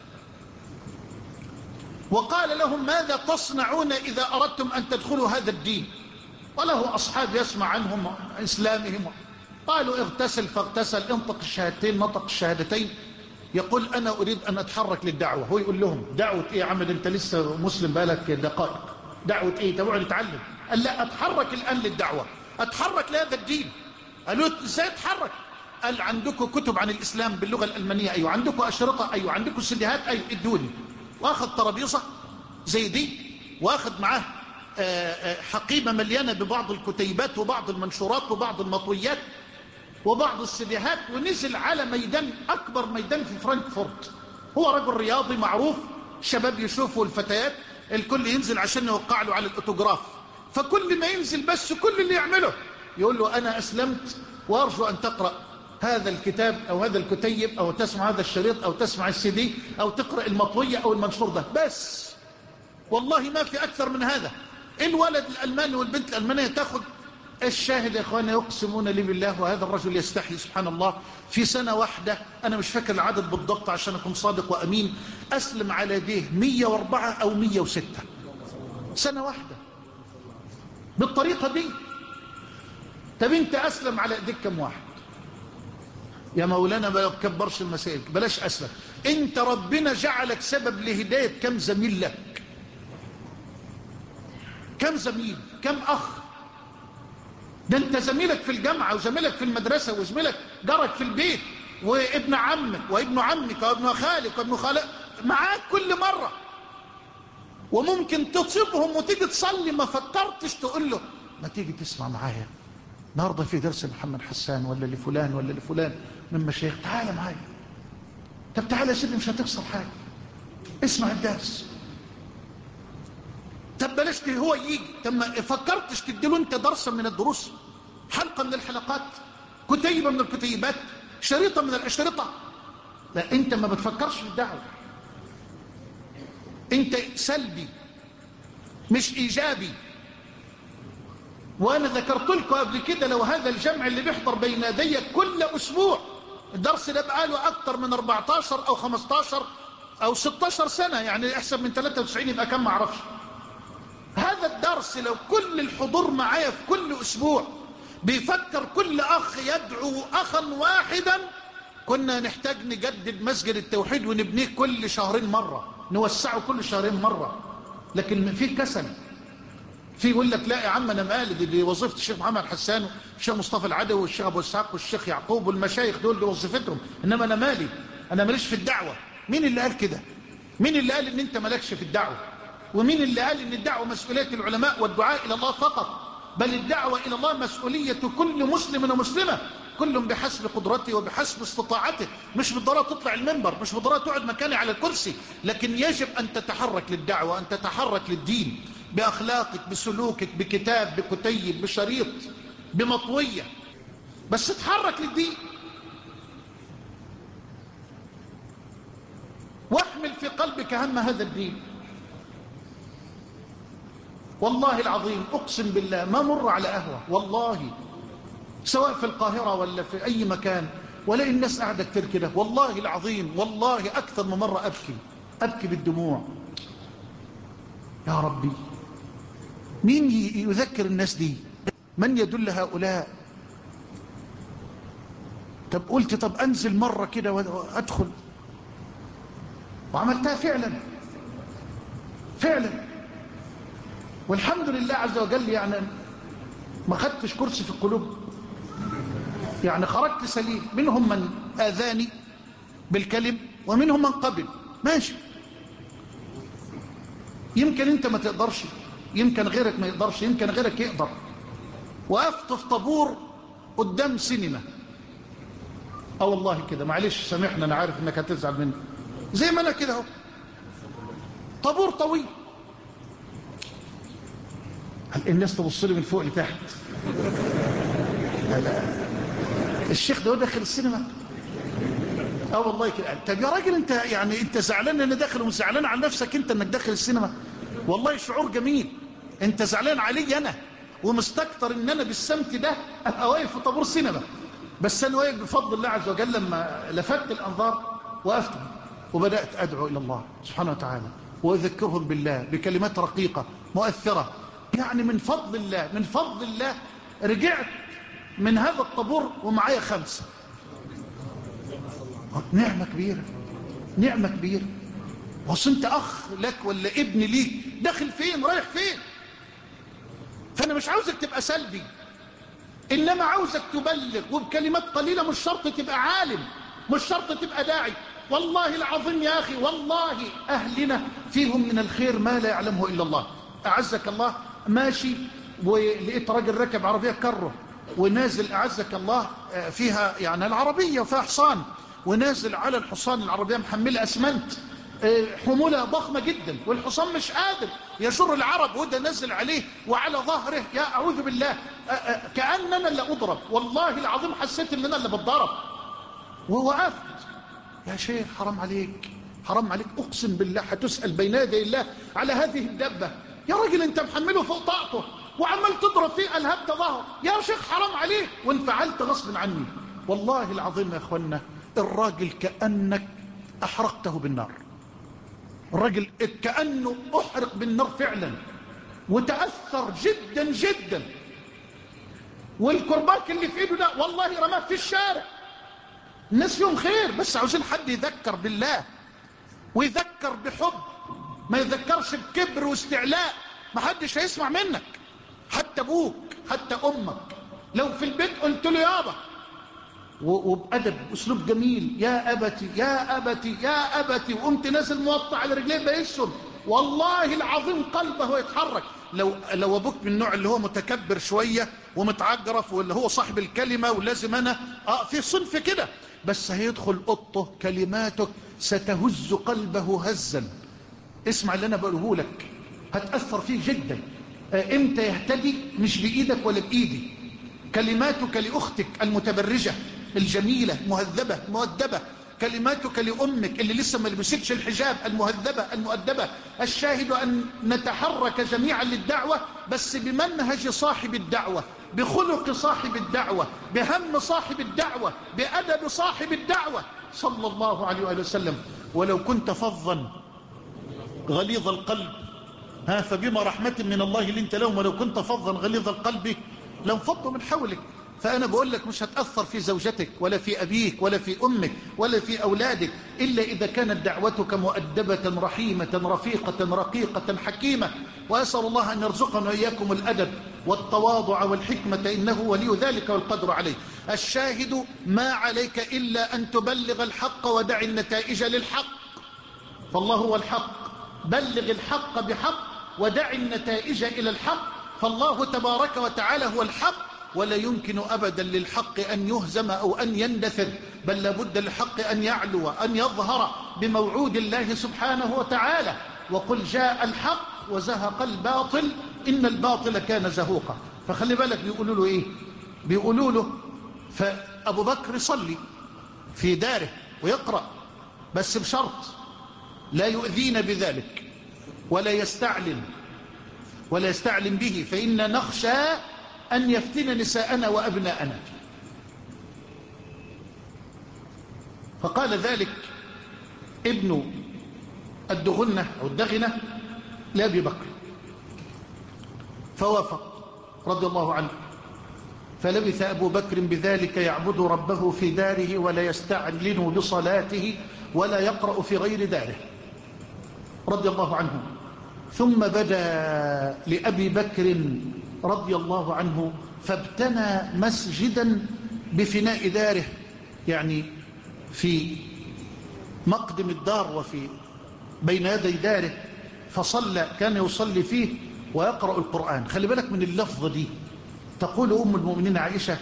Speaker 1: وقال لهم: ماذا تصنعون إذا أردتم أن تدخلوا هذا الدين؟ وله أصحاب يسمع عنهم إسلامهم. قالوا: اغتسل، فاغتسل، انطق الشهادتين، نطق الشهادتين. يقول: أنا أريد أن أتحرك للدعوة. هو يقول لهم: دعوة إيه يا عمد، أنت لسه مسلم بقالك دقائق، دعوة إيه، تبعوا نتعلم. قال: لا، أتحرك الآن للدعوة، أتحرك لهذا الدين. قالوا: إزاي أتحرك؟ قال: عندكم كتب عن الإسلام باللغة الألمانية؟ أيوة. عندكم أشرطة؟ أيوة. عندكم سيديهات؟ أيوة. ادوني. واخذ ترابيزة زي دي، واخذ معاه حقيبة مليانة ببعض الكتيبات وبعض المنشورات وبعض المطويات وبعض السيديهات، ونزل على ميدان، أكبر ميدان في فرانكفورت. هو رجل رياضي معروف، الشباب يشوفوا الفتيات، الكل ينزل عشان يوقع له على الأوتوغراف. فكل ما ينزل بس كل اللي يعمله يقول له: أنا أسلمت وأرجو أن تقرأ هذا الكتاب أو هذا الكتيب أو تسمع هذا الشريط أو تسمع السيدي أو تقرأ المطوية أو المنشور ده بس. والله ما في أكثر من هذا. الولد الألماني والبنت الألمانية تأخذ. الشاهد يا إخواني، يقسمون لي بالله، وهذا الرجل يستحي سبحان الله، في سنة واحدة، أنا مش فاكر العدد بالضبط عشان أكون صادق وأمين، أسلم على يديه مية وأربعة أو مية وستة، سنة واحدة بالطريقة دي. طب أنت أسلم على يديك كم واحد؟ يا مولانا ما يكبرش المسائل، بلاش أسلم. أنت ربنا جعلك سبب لهداية كم زميل لك، كم زميل، كم أخ. ده أنت زميلك في الجامعة وزميلك في المدرسة وزميلك جارك في البيت وابن عمك وابن عمك وابن خالك وابن خالك معاك كل مرة، وممكن تصيبهم وتيجي تصلي ما فكرتش تقول له: ما تيجي تسمع معايا النهارده في درس محمد حسان ولا لفلان ولا لفلان من مشايخ، تعالى معايا. طب تعالى يا سيدي، مش هتخسر حاجة، اسمع الدرس. طب بلاش هو يجي. طب ما فكرتش تديله انت درسا من الدروس، حلقة من الحلقات، كتيبة من الكتيبات، شريطة من الأشرطة؟ لا، انت ما بتفكرش في الدعوة، انت سلبي مش ايجابي. وانا ذكرت لكم قبل كده، لو هذا الجمع اللي بيحضر بين يدي كل اسبوع، الدرس ده بقاله اكتر من أربعتاشر او خمستاشر او ستاشر سنة، يعني احسب من ثلاثة وتسعين يبقى كم ما اعرفش. هذا الدرس لو كل الحضور معايا في كل اسبوع بيفكر كل اخ يدعو اخا واحدا، كنا نحتاج نجدد مسجد التوحيد ونبنيه كل شهرين مرة، نوسعه كل شهرين مرة. لكن في كسل، في يقول لك: لا يا عم انا مالي، دي, دي وظيفه الشيخ محمد حسان والشيخ مصطفى العدوي والشيخ ابو اسحاق والشيخ يعقوب والمشايخ دول، دي وظيفتهم، انما انا مالي، انا ماليش في الدعوه. مين اللي قال كده؟ مين اللي قال ان انت مالكش في الدعوه؟ ومين اللي قال ان الدعوه مسؤوليه العلماء والدعاء الى الله فقط؟ بل الدعوه الى الله مسؤوليه كل مسلم ومسلمه. كل بحسب قدرته وبحسب استطاعته، مش بالضرورة تطلع المنبر، مش بالضرورة تقعد مكاني على الكرسي، لكن يجب أن تتحرك للدعوة، أن تتحرك للدين بأخلاقك، بسلوكك، بكتاب، بكتيب، بشريط، بمطوية، بس تحرك للدين. واحمل في قلبك هم هذا الدين. والله العظيم أقسم بالله ما مر على قهوة والله، سواء في القاهرة ولا في أي مكان، ولا الناس قاعدة كتير كده، والله العظيم والله أكثر من مرة أبكي أبكي بالدموع. يا ربي مين يذكر الناس دي؟ من يدل هؤلاء؟ طب قلت طب أنزل مرة كده وأدخل، وعملتها فعلا فعلا، والحمد لله عز وجل. يعني ما خدتش كرسي في القلوب، يعني خرجت سليم. منهم من آذاني بالكلم ومنهم من قبل، ماشي. يمكن انت ما تقدرش، يمكن غيرك ما يقدرش، يمكن غيرك يقدر. وقفت في طابور قدام سينما، اه والله كده، معلش سامحنا، انا عارف انك هتزعل مني، زي ما انا كده اهو، طابور طويل. الناس تبص لي من فوق لتحت، لا لا الشيخ ده داخل السينما؟ اه والله كده. طب يا راجل انت يعني انت زعلان ان داخل، ومش زعلان على نفسك انت انك داخل السينما؟ والله شعور جميل. انت زعلان علي انا ومستكتر ان انا بالسمت ده ابقى واقف في طابور سينما، بس انا واقف بفضل الله عز وجل. لما لفت الانظار وقفت وبدات ادعو الى الله سبحانه وتعالى واذكرهم بالله بكلمات رقيقه مؤثره. يعني من فضل الله من فضل الله رجعت من هذا الطابور ومعايا خمسه. نعمه كبيره، نعمه كبيره. وصل انت اخ لك ولا ابن ليك داخل فين رايح فين؟ فانا مش عاوزك تبقى سلبي، انما عاوزك تبلغ، وبكلمات قليله. مش شرط تبقى عالم، مش شرط تبقى داعي. والله العظيم يا اخي، والله اهلنا فيهم من الخير ما لا يعلمه الا الله. اعزك الله ماشي ولقيت راجل ركب عربيه كره ونازل، اعزك الله، فيها يعني العربيه وفيها حصان، ونازل على الحصان العربيه محمله اسمنت، حمولة ضخمة جدا، والحصان مش قادر يجر العرب، وده نزل عليه وعلى ظهره. يا أعوذ بالله، كأننا اللي أضرب. والله العظيم حسيت ان انا اللي بتضرب. ووقفت، يا شيخ حرام عليك، حرام عليك، أقسم بالله هتسأل بين يدي الله على هذه الدبة. يا راجل انت محمله فوق طاقته وعمال تضرب فيه، ألهبت ظهر. يا شيخ حرام عليك. وانفعلت غصب عني. والله العظيم يا اخوانا، الراجل كأنك أحرقته بالنار. الراجل كأنه أحرق بالنار فعلا، وتأثر جدا جدا. والكرباك اللي في ايده ده والله رماه في الشارع. الناس فيهم خير، بس عاوزين حد يذكر بالله ويذكر بحب، ما يذكرش بكبر واستعلاء. ما حدش هيسمع منك، حتى ابوك حتى امك. لو في البيت قلت له يابا وبأدب أسلوب جميل، يا أبتي يا أبتي يا أبتي، وقمت نازل موطع على رجليه بيسهم، والله العظيم قلبه يتحرك. لو لو أبوك من النوع اللي هو متكبر شوية ومتعجرف، واللي هو صاحب الكلمة ولازم أنا آه في صنف كده، بس هيدخل قطه كلماتك ستهز قلبه هزا. اسمع اللي أنا بقوله لك، هتأثر فيه جدا. آه إمتى يهتدي؟ مش بإيدك ولا بإيدي. كلماتك لأختك المتبرجة الجميلة مهذبة مؤدبة، كلماتك لأمك اللي لسه ما لبستش الحجاب المهذبة المؤدبة. الشاهد أن نتحرك جميعا للدعوة، بس بمنهج صاحب الدعوة، بخلق صاحب الدعوة، بهم صاحب الدعوة، بأدب صاحب الدعوة صلى الله عليه وآله وسلم. ولو كنت فظا غليظ القلب، ها فبما رحمة من الله لنت لهم، ولو كنت فظا غليظ القلب لانفضوا من حولك. فأنا بقول لك مش هتأثر في زوجتك ولا في أبيك ولا في أمك ولا في أولادك إلا إذا كانت دعوتك مؤدبة رحيمة رفيقة رقيقة حكيمة. وأسأل الله أن يرزقنا وإياكم الأدب والتواضع والحكمة، إنه ولي ذلك والقدر عليه. الشاهد ما عليك إلا أن تبلغ الحق ودع النتائج للحق، فالله هو الحق. بلغ الحق بحق ودع النتائج إلى الحق، فالله تبارك وتعالى هو الحق. ولا يمكن أبدا للحق أن يهزم أو أن يندثر، بل لابد للحق أن يعلو أن يظهر بموعود الله سبحانه وتعالى. وقل جاء الحق وزهق الباطل إن الباطل كان زهوقا. فخلي بالك بيقولوا له إيه؟ بيقولوا له فأبو بكر يصلي في داره ويقرأ، بس بشرط لا يؤذين بذلك ولا يستعلن ولا يستعلن به، فإن نخشى أن يفتن نساءنا وأبناءنا. فقال ذلك ابن الدغنة أو الدغنة لأبي بكر فوافق رضي الله عنه. فلبث أبو بكر بذلك يعبد ربه في داره ولا يستعلن بصلاته ولا يقرأ في غير داره رضي الله عنه. ثم بدا لأبي بكر رضي الله عنه فابتنى مسجدا بفناء داره، يعني في مقدم الدار وفي بين يدي داره، فصلى كان يصلي فيه ويقرأ القرآن. خلي بالك من اللفظة دي، تقول أم المؤمنين عائشة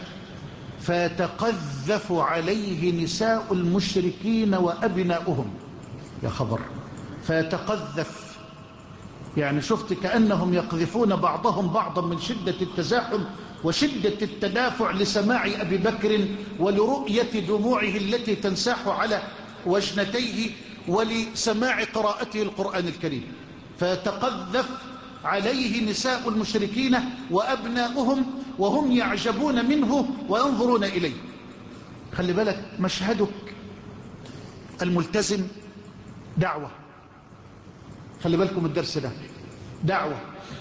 Speaker 1: فتقذف عليه نساء المشركين وأبناؤهم. يا خبر، فتقذف يعني شفت كأنهم يقذفون بعضهم بعضا من شدة التزاحم وشدة التدافع لسماع أبي بكر ولرؤية دموعه التي تنساح على وجنتيه ولسماع قراءته القرآن الكريم. فتقذف عليه نساء المشركين وأبناؤهم وهم يعجبون منه وينظرون إليه. خلي بالك مشهدك الملتزم دعوة، خلي بالكم الدرس ده دعوة،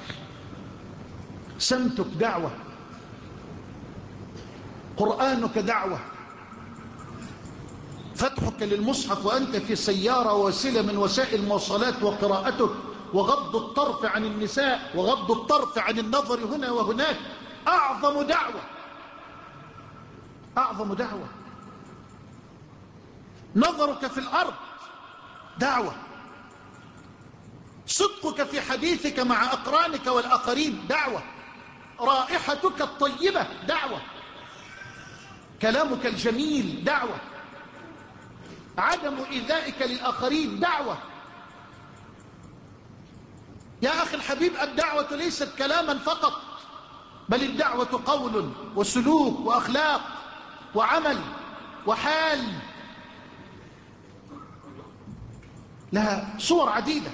Speaker 1: سمتك دعوة، قرآنك دعوة، فتحك للمصحف وأنت في سيارة وسيلة من وسائل المواصلات وقراءتك، وغض الطرف عن النساء وغض الطرف عن النظر هنا وهناك أعظم دعوة، أعظم دعوة. نظرك في الأرض دعوة، صدقك في حديثك مع أقرانك والآخرين دعوة، رائحتك الطيبة دعوة، كلامك الجميل دعوة، عدم إيذائك للآخرين دعوة. يا أخي الحبيب الدعوة ليست كلاما فقط، بل الدعوة قول وسلوك وأخلاق وعمل وحال، لها صور عديدة.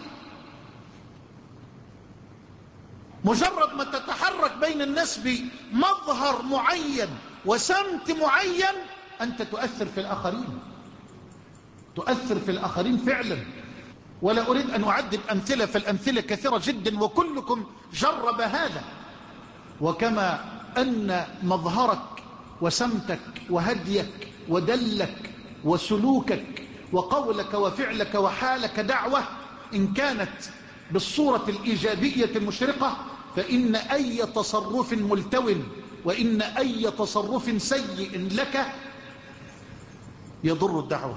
Speaker 1: مجرد ما تتحرك بين الناس بمظهر معين وسمت معين أنت تؤثر في الآخرين، تؤثر في الآخرين فعلا. ولا أريد أن أعدد أمثلة، فالأمثلة كثيرة جدا وكلكم جرب هذا. وكما أن مظهرك وسمتك وهديك ودلك وسلوكك وقولك وفعلك وحالك دعوة، إن كانت بالصورة الإيجابية المشرقة، فإن أي تصرف ملتو وإن أي تصرف سيء لك يضر الدعوة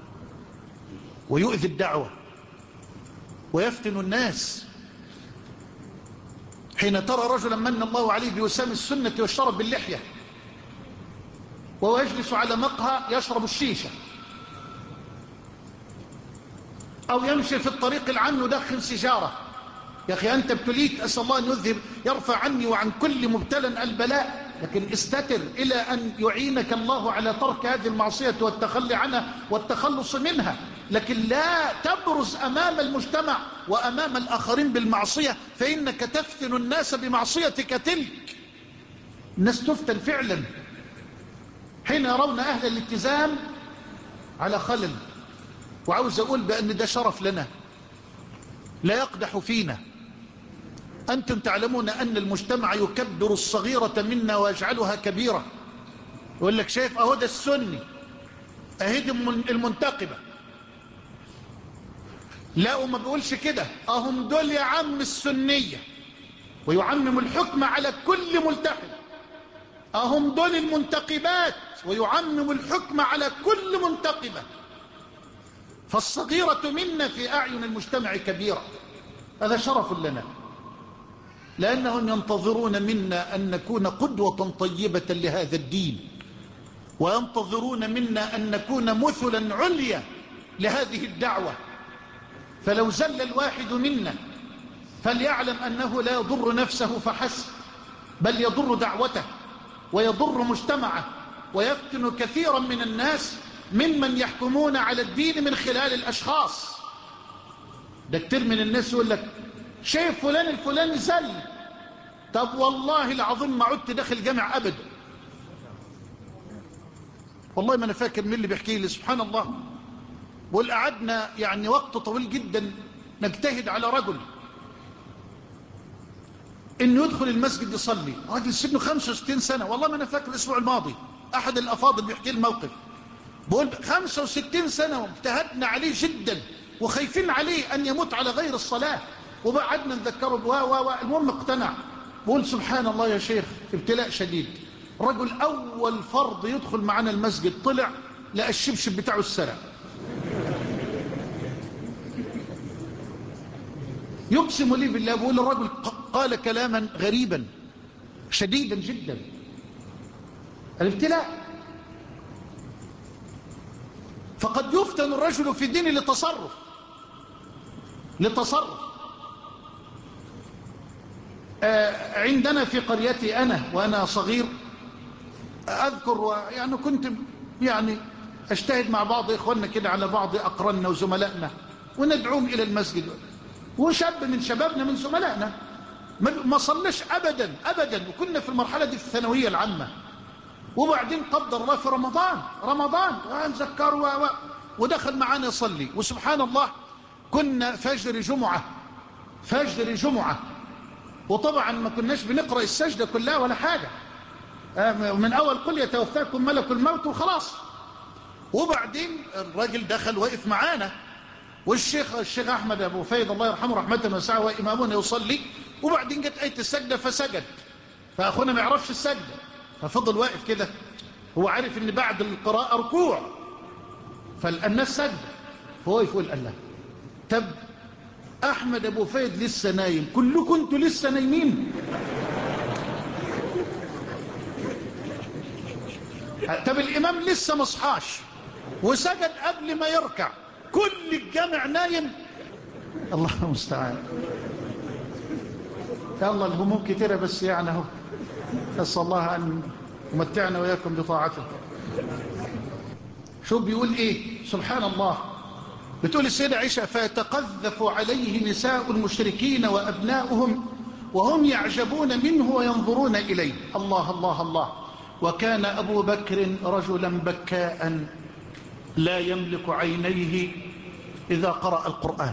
Speaker 1: ويؤذي الدعوة ويفتن الناس. حين ترى رجلا من الله عليه بوسام السنة والشرب باللحية وهو يجلس على مقهى يشرب الشيشة، أو يمشي في الطريق العام يدخن سيجارة، يا أخي أنت ابتليت، أسأل الله أن يذهب يرفع عني وعن كل مبتلى البلاء، لكن استتر إلى أن يعينك الله على ترك هذه المعصية والتخلي عنها والتخلص منها. لكن لا تبرز أمام المجتمع وأمام الآخرين بالمعصية، فإنك تفتن الناس بمعصيتك تلك. الناس تفتن فعلا حين يرون أهل الالتزام على خلل. وعاوز أقول بأن ده شرف لنا لا يقدح فينا. أنتم تعلمون أن المجتمع يكبر الصغيرة منا ويجعلها كبيرة. يقول لك شايف أهو ده السني، أهدي المنتقبة. لا، وما بيقولش كده، أهم دول يا عم السنية، ويعمم الحكم على كل ملتحد. أهم دول المنتقبات، ويعمم الحكم على كل منتقبة. فالصغيرة منا في أعين المجتمع كبيرة. هذا شرف لنا. لأنهم ينتظرون منا أن نكون قدوة طيبة لهذا الدين، وينتظرون منا أن نكون مثلا عليا لهذه الدعوة. فلو زل الواحد منا فليعلم أنه لا يضر نفسه فحسب، بل يضر دعوته ويضر مجتمعه، ويفتن كثيرا من الناس ممن يحكمون على الدين من خلال الأشخاص. ده كتير من الناس يقول لك شايف فلان الفلاني زل، طب والله العظيم ما عدت داخل جامع أبدا. والله ما أنا فاكر مين اللي بيحكي لي، سبحان الله. والقعدنا يعني وقت طويل جدا نجتهد على رجل انه يدخل المسجد يصلي، راجل سنه خمسة وستين سنة. والله ما انا فاكر الاسبوع الماضي احد الافاضل بيحكي الموقف، بقول خمسة وستين سنة واجتهدنا عليه جدا وخايفين عليه ان يموت على غير الصلاة، وبعدنا نذكره و و و المهم اقتنع. بقول سبحان الله يا شيخ، ابتلاء شديد. رجل اول فرض يدخل معنا المسجد طلع لقى الشبشب بتاعه السرع. يقسم لي بالله، بقول الرجل قال كلاما غريبا شديدا جدا. الابتلاء. فقد يفتن الرجل في الدين لتصرف لتصرف آه عندنا في قريتي أنا وأنا صغير أذكر، يعني كنت يعني أجتهد مع بعض إخواننا كده على بعض أقراننا وزملائنا وندعوهم إلى المسجد، وشاب من شبابنا من زملائنا ما صلش أبدا أبدا، وكنا في المرحلة دي في الثانوية العامة. وبعدين قدر الله في رمضان رمضان ونذكر و... و... ودخل معانا يصلي. وسبحان الله كنا فجر جمعة فجر جمعة وطبعا ما كناش بنقرأ السجدة كلها ولا حاجة، من أول قل يتوفاكم ملك الموت وخلاص. وبعدين الراجل دخل وقف معانا، والشيخ الشيخ أحمد أبو فايد الله يرحمه رحمة واسعة وإمامنا يصلي، وبعدين جت آية السجدة فسجد، فأخونا ما يعرفش السجدة ففضل واقف كده، هو عارف ان بعد القراءة ركوع، فالناس سجدة، فهو يقول الله طب أحمد أبو فايد لسه نايم، كلكم انتوا لسه نايمين. طب الإمام لسه مصحاش وسجد قبل ما يركع، كل الجامع نايم. الله المستعان. يا الله الهموم كتيرة، بس يعني اهو أسأل الله أن يمتعنا وإياكم بطاعته. شو بيقول إيه؟ سبحان الله. بتقول السيدة عائشة فيتقذف عليه نساء المشركين وأبناؤهم وهم يعجبون منه وينظرون إليه. الله الله الله. وكان أبو بكر رجلا بكاء لا يملك عينيه إذا قرأ القرآن.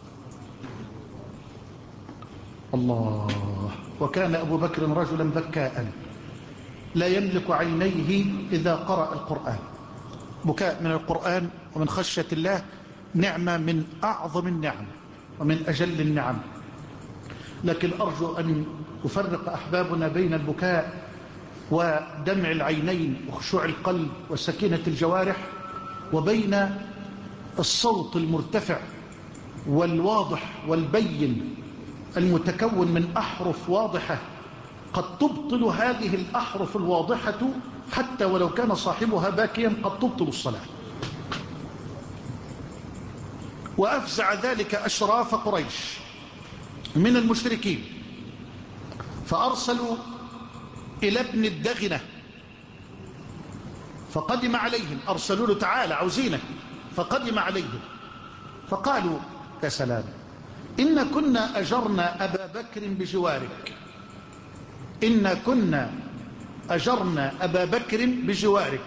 Speaker 1: الله. وكان أبو بكر رجلا بكاء لا يملك عينيه إذا قرأ القرآن. بكاء من القرآن ومن خشية الله نعمة من أعظم النعم ومن أجل النعم، لكن أرجو أن أفرق أحبابنا بين البكاء ودمع العينين وخشوع القلب وسكينة الجوارح، وبين الصوت المرتفع والواضح والبين المتكون من أحرف واضحة قد تبطل هذه الأحرف الواضحة حتى ولو كان صاحبها باكيا قد تبطل الصلاة. وأفزع ذلك أشراف قريش من المشركين، فأرسلوا إلى ابن الدغنة فقدم عليهم، أرسلوا له تعالى عاوزينك، فقدم عليهم فقالوا يا سلام إن كنا أجرنا أبا بكر بجوارك، إن كنا أجرنا أبا بكر بجوارك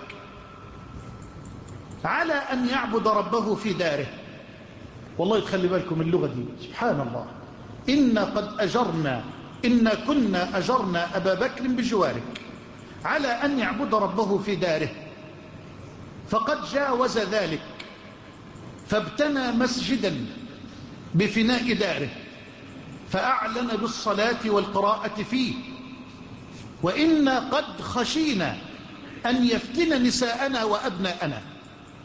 Speaker 1: على أن يعبد ربه في داره. والله تخلي بالكم اللغة دي سبحان الله. إن قد أجرنا إن كنا أجرنا أبا بكر بجوارك على أن يعبد ربه في داره، فقد جاوز ذلك فابتنى مسجدا بفناء داره فأعلن بالصلاة والقراءة فيه، وإنا قد خشينا أن يفتن نساءنا وأبناءنا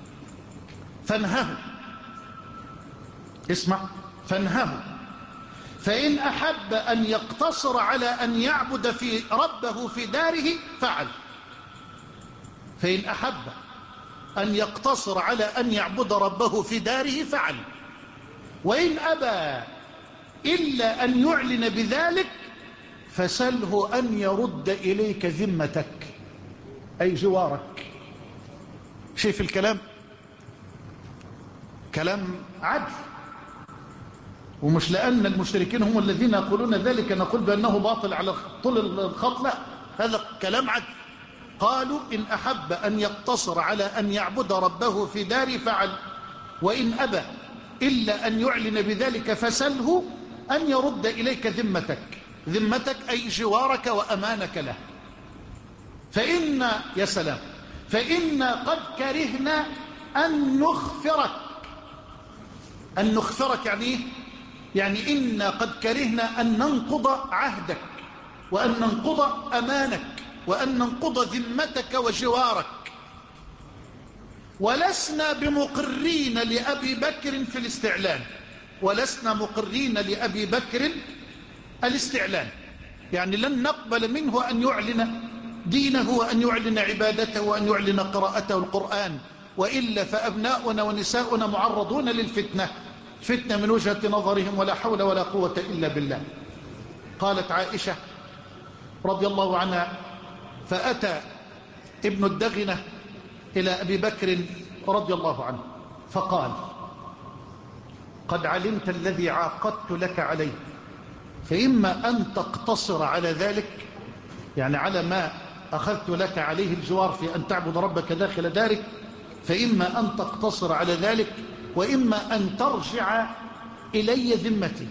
Speaker 1: فانهه. اسمع، فانهه فإن أحب أن يقتصر على أن يعبد في ربه في داره فعل. فإن أحب أن يقتصر على أن يعبد ربه في داره فعل. وإن أبى إلا أن يعلن بذلك فسله أن يرد إليك ذمتك، أي جوارك. شايف الكلام؟ كلام عدل. ومش لأن المشركين هم الذين يقولون ذلك نقول بأنه باطل على طول الخط، لا، هذا كلام عدل. قالوا إن أحب أن يقتصر على أن يعبد ربه في دار فعل، وإن أبى إلا أن يعلن بذلك فسله أن يرد إليك ذمتك. ذمتك أي جوارك وأمانك له. فإن يا سلام فإن قد كرهنا أن نخفرك. أن نخفرك يعني إيه؟ يعني إنا قد كرهنا أن ننقض عهدك، وأن ننقض أمانك، وأن ننقض ذمتك وجوارك. ولسنا بمقرين لأبي بكر في الاستعلان. ولسنا مقرين لأبي بكر الاستعلان، يعني لن نقبل منه أن يعلن دينه، وأن يعلن عبادته، وأن يعلن قراءته القرآن، وإلا فأبناؤنا ونساؤنا معرضون للفتنة، فتنة من وجهة نظرهم، ولا حول ولا قوة إلا بالله. قالت عائشة رضي الله عنها: فأتى ابن الدغنة إلى أبي بكر رضي الله عنه فقال: قد علمت الذي عاقدت لك عليه، فإما أن تقتصر على ذلك، يعني على ما أخذت لك عليه الجوار في أن تعبد ربك داخل دارك، فإما أن تقتصر على ذلك، وإما أن ترجع إلي ذمتي،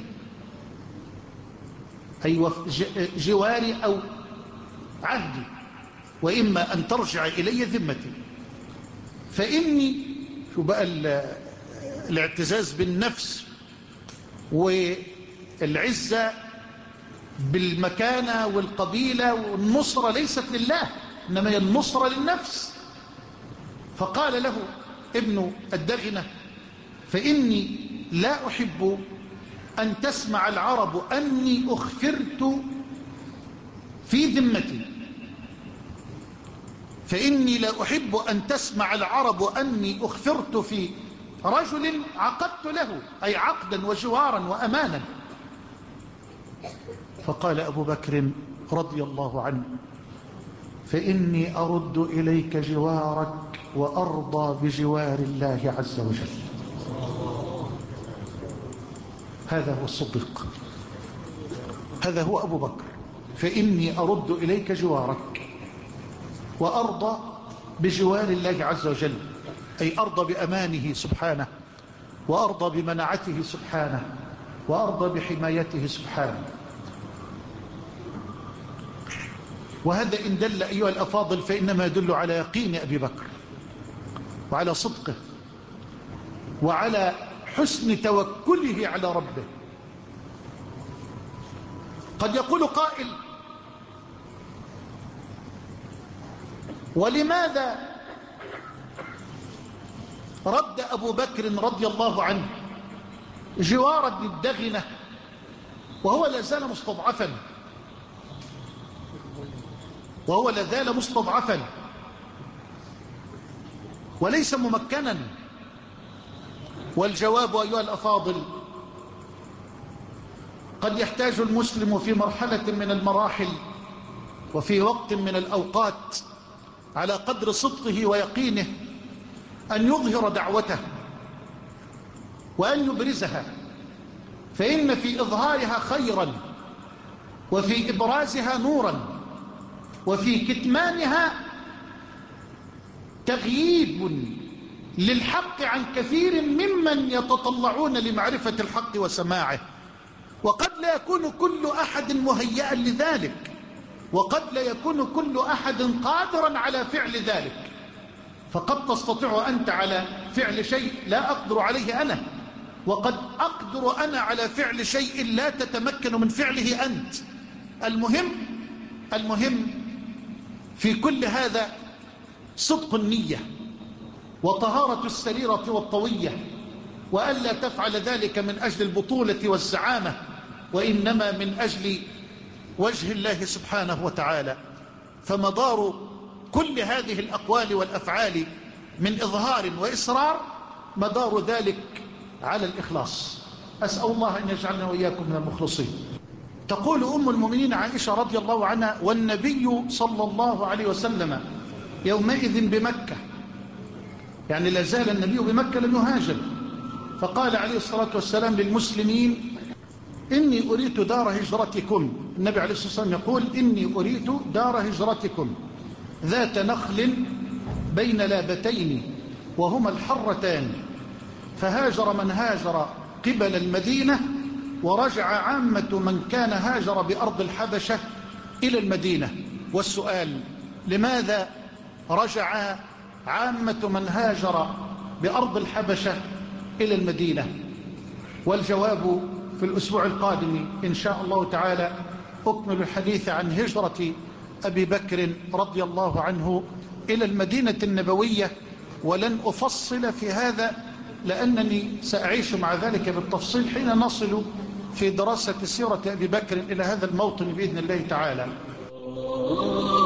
Speaker 1: أي جواري أو عهدي، وإما أن ترجع إلي ذمتي. فإني شو بقى الاعتزاز بالنفس والعزة بالمكانة والقبيلة والنصرة ليست لله، إنما هي النصرة للنفس. فقال له ابن الدغنة: فإني لا أحب أن تسمع العرب أني أخفرت في ذمتي. فإني لا أحب أن تسمع العرب أني أخفرت في رجل عقدت له، أي عقدا وجوارا وأمانا. فقال أبو بكر رضي الله عنه: فإني أرد إليك جوارك وأرضى بجوار الله عز وجل. هذا هو الصديق، هذا هو أبو بكر. فإني أرد إليك جوارك وأرضى بجوار الله عز وجل، أي أرضى بأمانه سبحانه، وأرضى بمنعته سبحانه، وأرضى بحمايته سبحانه. وهذا إن دل أيها الأفاضل فإنما يدل على يقين أبي بكر، وعلى صدقه، وعلى حسن توكله على ربه. قد يقول قائل: ولماذا رد أبو بكر رضي الله عنه جوار ابن الدغنة وهو لا زال مستضعفا، وهو لا زال مستضعفا وليس ممكنا؟ والجواب أيها الأفاضل: قد يحتاج المسلم في مرحلة من المراحل وفي وقت من الأوقات على قدر صدقه ويقينه أن يظهر دعوته وأن يبرزها، فإن في إظهارها خيرا، وفي إبرازها نورا، وفي كتمانها تغييب للحق عن كثير ممن يتطلعون لمعرفة الحق وسماعه. وقد لا يكون كل أحد مهيئا لذلك، وقد لا يكون كل أحد قادرا على فعل ذلك. فقد تستطيع أنت على فعل شيء لا أقدر عليه أنا، وقد أقدر أنا على فعل شيء لا تتمكن من فعله أنت. المهم المهم في كل هذا صدق النية وطهارة السريرة والطوية، وألا تفعل ذلك من أجل البطولة والزعامة، وإنما من أجل وجه الله سبحانه وتعالى. فمدار كل هذه الأقوال والأفعال من إظهار وإسرار مدار ذلك على الإخلاص. أسأل الله أن يجعلنا وإياكم من المخلصين. تقول أم المؤمنين عائشة رضي الله عنها: والنبي صلى الله عليه وسلم يومئذ بمكة، يعني لا زال النبي بمكة لم يهاجر، فقال عليه الصلاة والسلام للمسلمين: إني أريد دار هجرتكم. النبي عليه الصلاة والسلام يقول: إني أريد دار هجرتكم ذات نخل بين لابتين وهما الحرتان. فهاجر من هاجر قبل المدينة، ورجع عامة من كان هاجر بأرض الحبشة إلى المدينة. والسؤال: لماذا رجع عامة من هاجر بأرض الحبشة إلى المدينة؟ والجواب في الأسبوع القادم إن شاء الله تعالى. أكمل الحديث عن هجرة أبي بكر رضي الله عنه إلى المدينة النبوية، ولن أفصل في هذا لأنني سأعيش مع ذلك بالتفصيل حين نصل في دراسة سيرة أبي بكر إلى هذا الموطن بإذن الله تعالى.